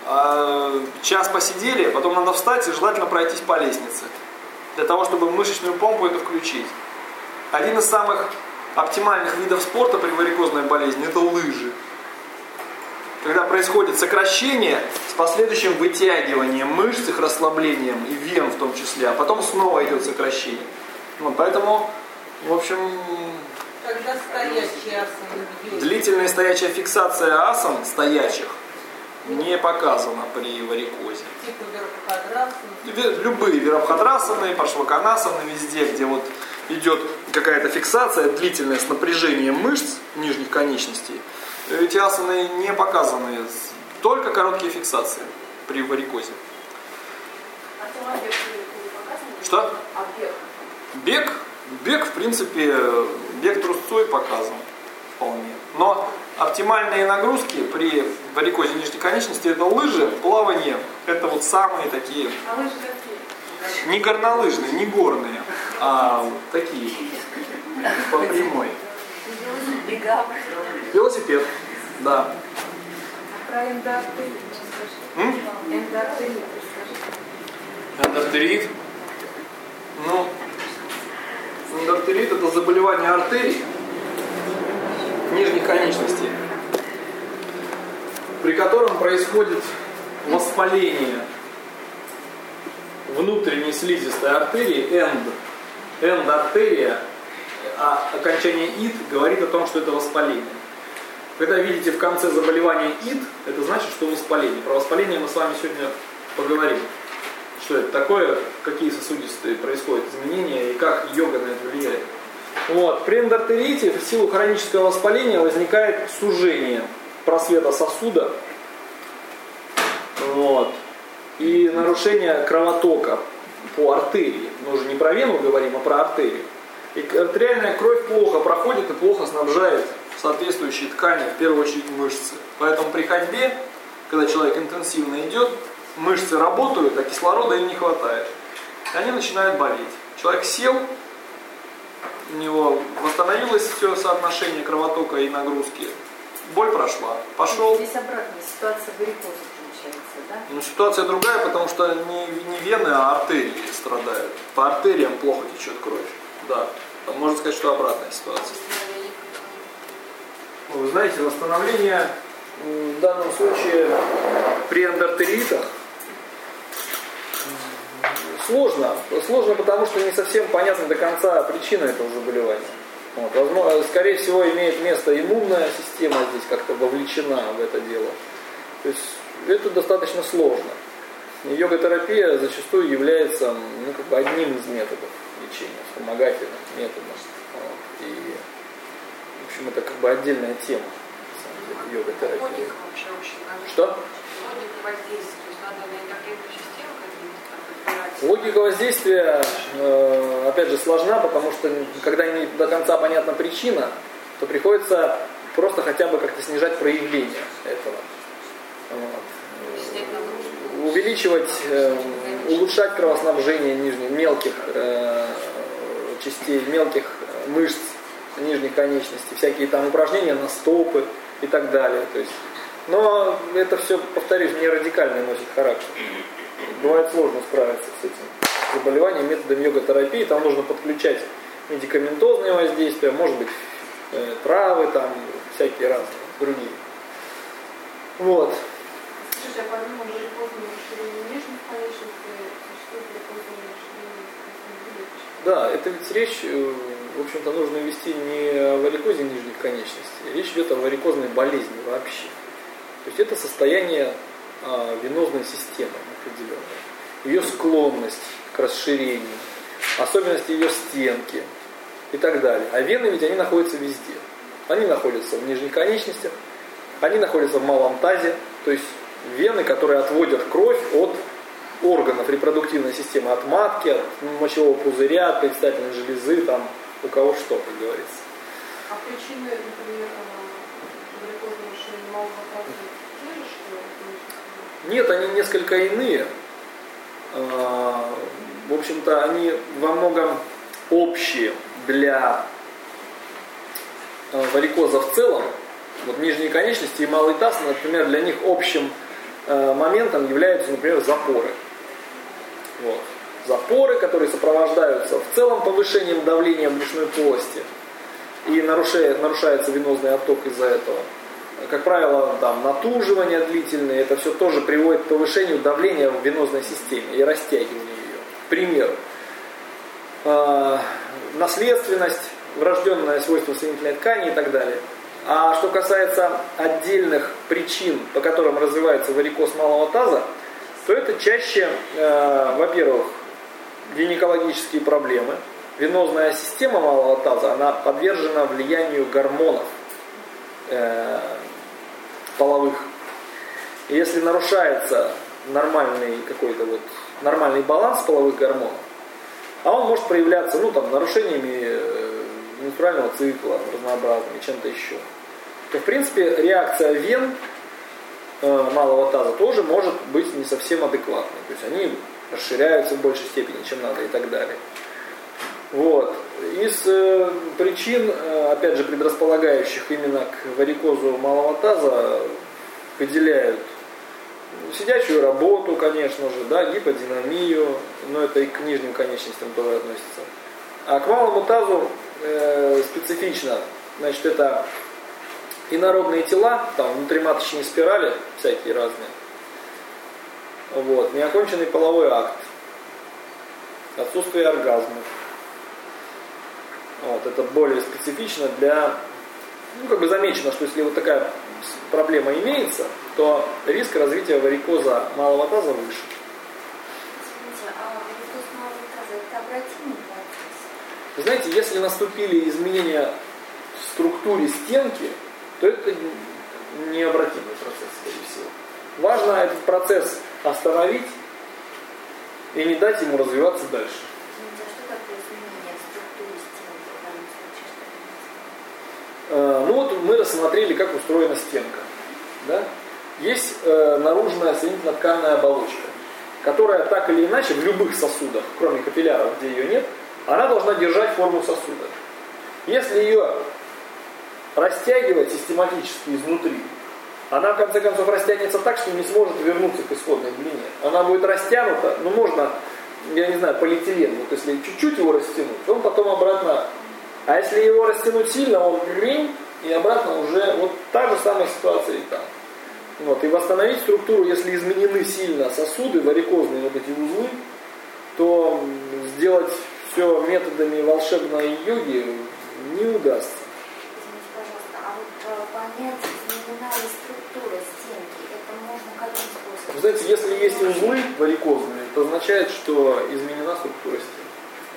час посидели, потом надо встать и желательно пройтись по лестнице. Для того, чтобы мышечную помпу это включить. Один из самых оптимальных видов спорта при варикозной болезни – это лыжи. Когда происходит сокращение с последующим вытягиванием мышц, их расслаблением и вен в том числе, а потом снова идет сокращение. Вот, поэтому, в общем, Когда стоячие асаны бьют. длительная стоячая фиксация асан стоячих не показана при варикозе. Типа верходрасаны. Любые верходрасаны, паршваканасаны, везде, где вот идет какая-то фиксация длительная с напряжением мышц нижних конечностей, эти асаны не показаны, только короткие фиксации при варикозе. А бег не показан? Что? А бег? Бег? Бег, в принципе, бег трусцой показан вполне. Но оптимальные нагрузки при варикозе нижней конечности это лыжи, плавание, это вот самые такие. А лыжи какие? Не горнолыжные, не горные, а такие, по прямой. Бега. Велосипед, да. Про эндоартерит расскажи. Эндоартерит расскажи. Эндоартерит. Ну, эндоартерит это заболевание артерий нижних конечностей, при котором происходит воспаление внутренней слизистой артерии, энд, эндоартерия, а окончание ид говорит о том, что это воспаление. Когда видите в конце заболевания ид, это значит, что воспаление. Про воспаление мы с вами сегодня поговорим. Что это такое, какие сосудистые происходят изменения и как йога на это влияет. Вот. При эндоартерите в силу хронического воспаления возникает сужение просвета сосуда. Вот. И нарушение кровотока по артерии. Мы уже не про вену говорим, а про артерию. И артериальная кровь плохо проходит и плохо снабжает соответствующие ткани, в первую очередь мышцы. Поэтому при ходьбе, когда человек интенсивно идет, мышцы работают, а кислорода им не хватает. И они начинают болеть. Человек сел, у него восстановилось все соотношение кровотока и нагрузки. Боль прошла. Пошел. Здесь обратная ситуация варикоза получается, да? Ну, ситуация другая, потому что не, не вены, а артерии страдают. По артериям плохо течет кровь. Да. Можно сказать, что обратная ситуация. Вы знаете, восстановление в данном случае при эндоартеритах сложно. Сложно, потому что не совсем понятна до конца причина этого заболевания. Вот. Возможно, скорее всего, имеет место иммунная система здесь как-то вовлечена в это дело. То есть это достаточно сложно. И йога-терапия зачастую является ну, как бы одним из методов лечения, вспомогательным методом. Вот. И, в общем, это как бы отдельная тема, на самом деле, йога-терапия. Логика вообще очень важна. Что? Логика воздействия. То есть надо на эндокринную систему как-то. Логика воздействия, э, опять же, сложна, потому что когда не до конца понятна причина, то приходится просто хотя бы как-то снижать проявление этого. Вот. Увеличивать, э, улучшать кровоснабжение нижних, мелких э, частей, мелких мышц нижних конечностей, всякие там упражнения на стопы и так далее. То есть, но это все, повторюсь, не радикально носит характер. Бывает сложно справиться с этим заболеванием методом йога-терапии. Там нужно подключать медикаментозные воздействия, может быть, э, травы, там, всякие разные другие. Вот. Слушайте, а помимо варикозного расширения нижних конечностей, существует варикозное расширение? Да, это ведь речь, в общем-то, нужно вести не о варикозе нижних конечностей, речь идет о варикозной болезни вообще. То есть это состояние а, венозной системы определенной, ее склонность к расширению, особенности ее стенки и так далее. А вены ведь они находятся везде. Они находятся в нижних конечностях, они находятся в малом тазе, то есть вены, которые отводят кровь от органов репродуктивной системы, от матки, от мочевого пузыря, от предстательной железы, там, у кого что, как говорится. А причины, например, варикозного расширения малого таза те же, что? Нет, они несколько иные. В общем-то, они во многом общие для варикоза в целом. Вот нижние конечности и малый таз, например, для них общим э, моментом являются, например, запоры. Вот. Запоры, которые сопровождаются в целом повышением давления в брюшной полости. И нарушает, нарушается венозный отток из-за этого. Как правило, там, натуживание длительное, это все тоже приводит к повышению давления в венозной системе и растягиванию ее. Пример. Э, наследственность, врожденное свойство соединительной ткани и так далее. А что касается отдельных причин, по которым развивается варикоз малого таза, то это чаще, э, во-первых, гинекологические проблемы. Венозная система малого таза, она подвержена влиянию гормонов э, половых. И если нарушается нормальный какой-то вот нормальный баланс половых гормонов, а он может проявляться, ну, там, нарушениями э, менструального цикла, разнообразными, чем-то еще, то, в принципе, реакция вен э, малого таза тоже может быть не совсем адекватной. То есть они расширяются в большей степени, чем надо, и так далее. Вот. Из э, причин, э, опять же, предрасполагающих именно к варикозу малого таза, выделяют сидячую работу, конечно же, да, гиподинамию, но это и к нижним конечностям тоже относится. А к малому тазу э, специфично, значит, это инородные тела, там внутриматочные спирали всякие разные, вот, неоконченный половой акт, отсутствие оргазмов. Вот, это более специфично для, ну, как бы замечено, что если вот такая проблема имеется, то риск развития варикоза малого таза выше. Извините, а варикоз малого таза это обратимый процесс? Вы знаете, если наступили изменения в структуре стенки, то это необратимый процесс, скорее всего. Важно этот процесс остановить и не дать ему развиваться дальше. Извините, а что такое изменение в структуре стенки в данном случае? Э, ну вот мы рассмотрели, как устроена стенка. Да? Есть э, наружная соединительно-тканная оболочка, которая так или иначе в любых сосудах, кроме капилляров, где ее нет, она должна держать форму сосуда. Если ее растягивать систематически изнутри, она в конце концов растянется так, что не сможет вернуться к исходной длине. Она будет растянута, ну можно, я не знаю, полиэтилен, вот если чуть-чуть его растянуть, он потом обратно, а если его растянуть сильно, он ринь, и обратно уже вот та же самая ситуация и там. Вот. И восстановить структуру, если изменены сильно сосуды, варикозные вот эти узлы, то сделать все методами волшебной йоги не удастся. Извините, пожалуйста, а вот понять, изменена ли структура стенки, это можно каким способом? Вы знаете, если есть узлы варикозные, это означает, что изменена структура стенки.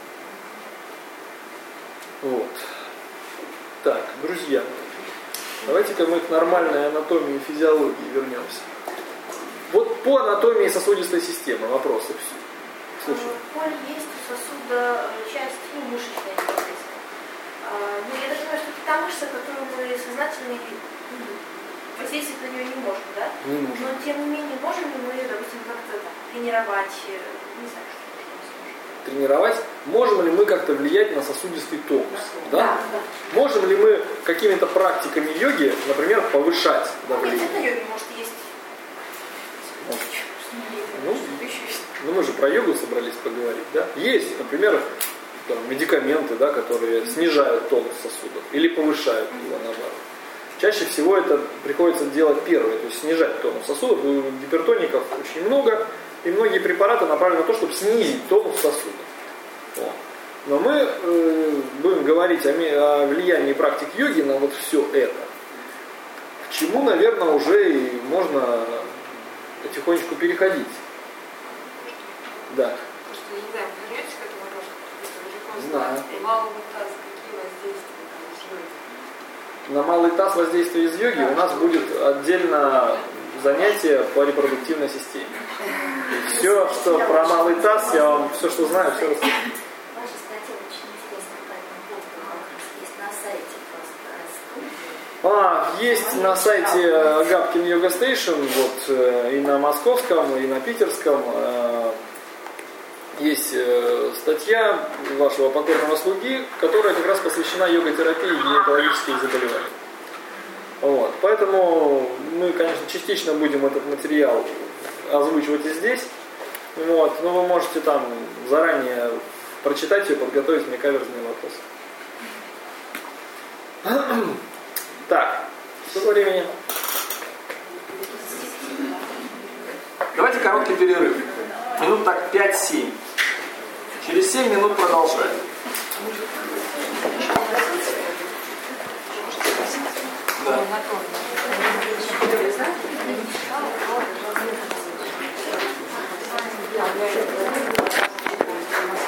Вот. Так, друзья, давайте-ка мы к нормальной анатомии и физиологии вернемся. Вот по анатомии сосудистой системы вопросы. Слушай. Поле есть у сосуда часть, ну, мышечная непосредственно. А, ну, я даже знаю, что это та мышца, которую мы сознательно ну, воздействовать на нее не можем, да? Не можем. Но тем не менее, можем ли мы, допустим, как-то там, тренировать, не знаю, что тренировать, можем ли мы как-то влиять на сосудистый тонус? Да? Да, да. Можем ли мы какими-то практиками йоги, например, повышать давление? Нет, это на йоге, может, есть. Может. Ну, ну, мы же про йогу собрались поговорить, да? Есть, например, там, медикаменты, да, которые снижают тонус сосудов или повышают его, наоборот. Чаще всего это приходится делать первое, то есть снижать тонус сосудов. У гипертоников очень много, и многие препараты направлены на то, чтобы снизить тонус сосудов. Вот. Но мы э, будем говорить о, о влиянии практик йоги на вот все это. К чему, наверное, уже и можно потихонечку переходить. Да. Потому что, я не знаю, вы вернетесь к этому вопросу? Знаю. Малого таза, какие воздействия там из йоги? На малый таз воздействие из йоги у нас будет отдельно занятие по репродуктивной системе. И все, что про малый таз, я вам все, что знаю, все расскажу. Ваша статья очень интересная по этому поводу, как раз есть на сайте просто. А, есть на сайте Агапкин Йога Стейшн, вот, и на московском, и на питерском. Есть статья вашего покорного слуги, которая как раз посвящена йога-терапии и гинекологическим заболеваниям. Вот. Поэтому мы, конечно, частично будем этот материал озвучивать и здесь. Вот, но вы можете там заранее прочитать ее, подготовить мне каверзные вопросы. Так, сколько времени? Давайте короткий перерыв. Минут так пять-семь. Через семь минут продолжаем. Да.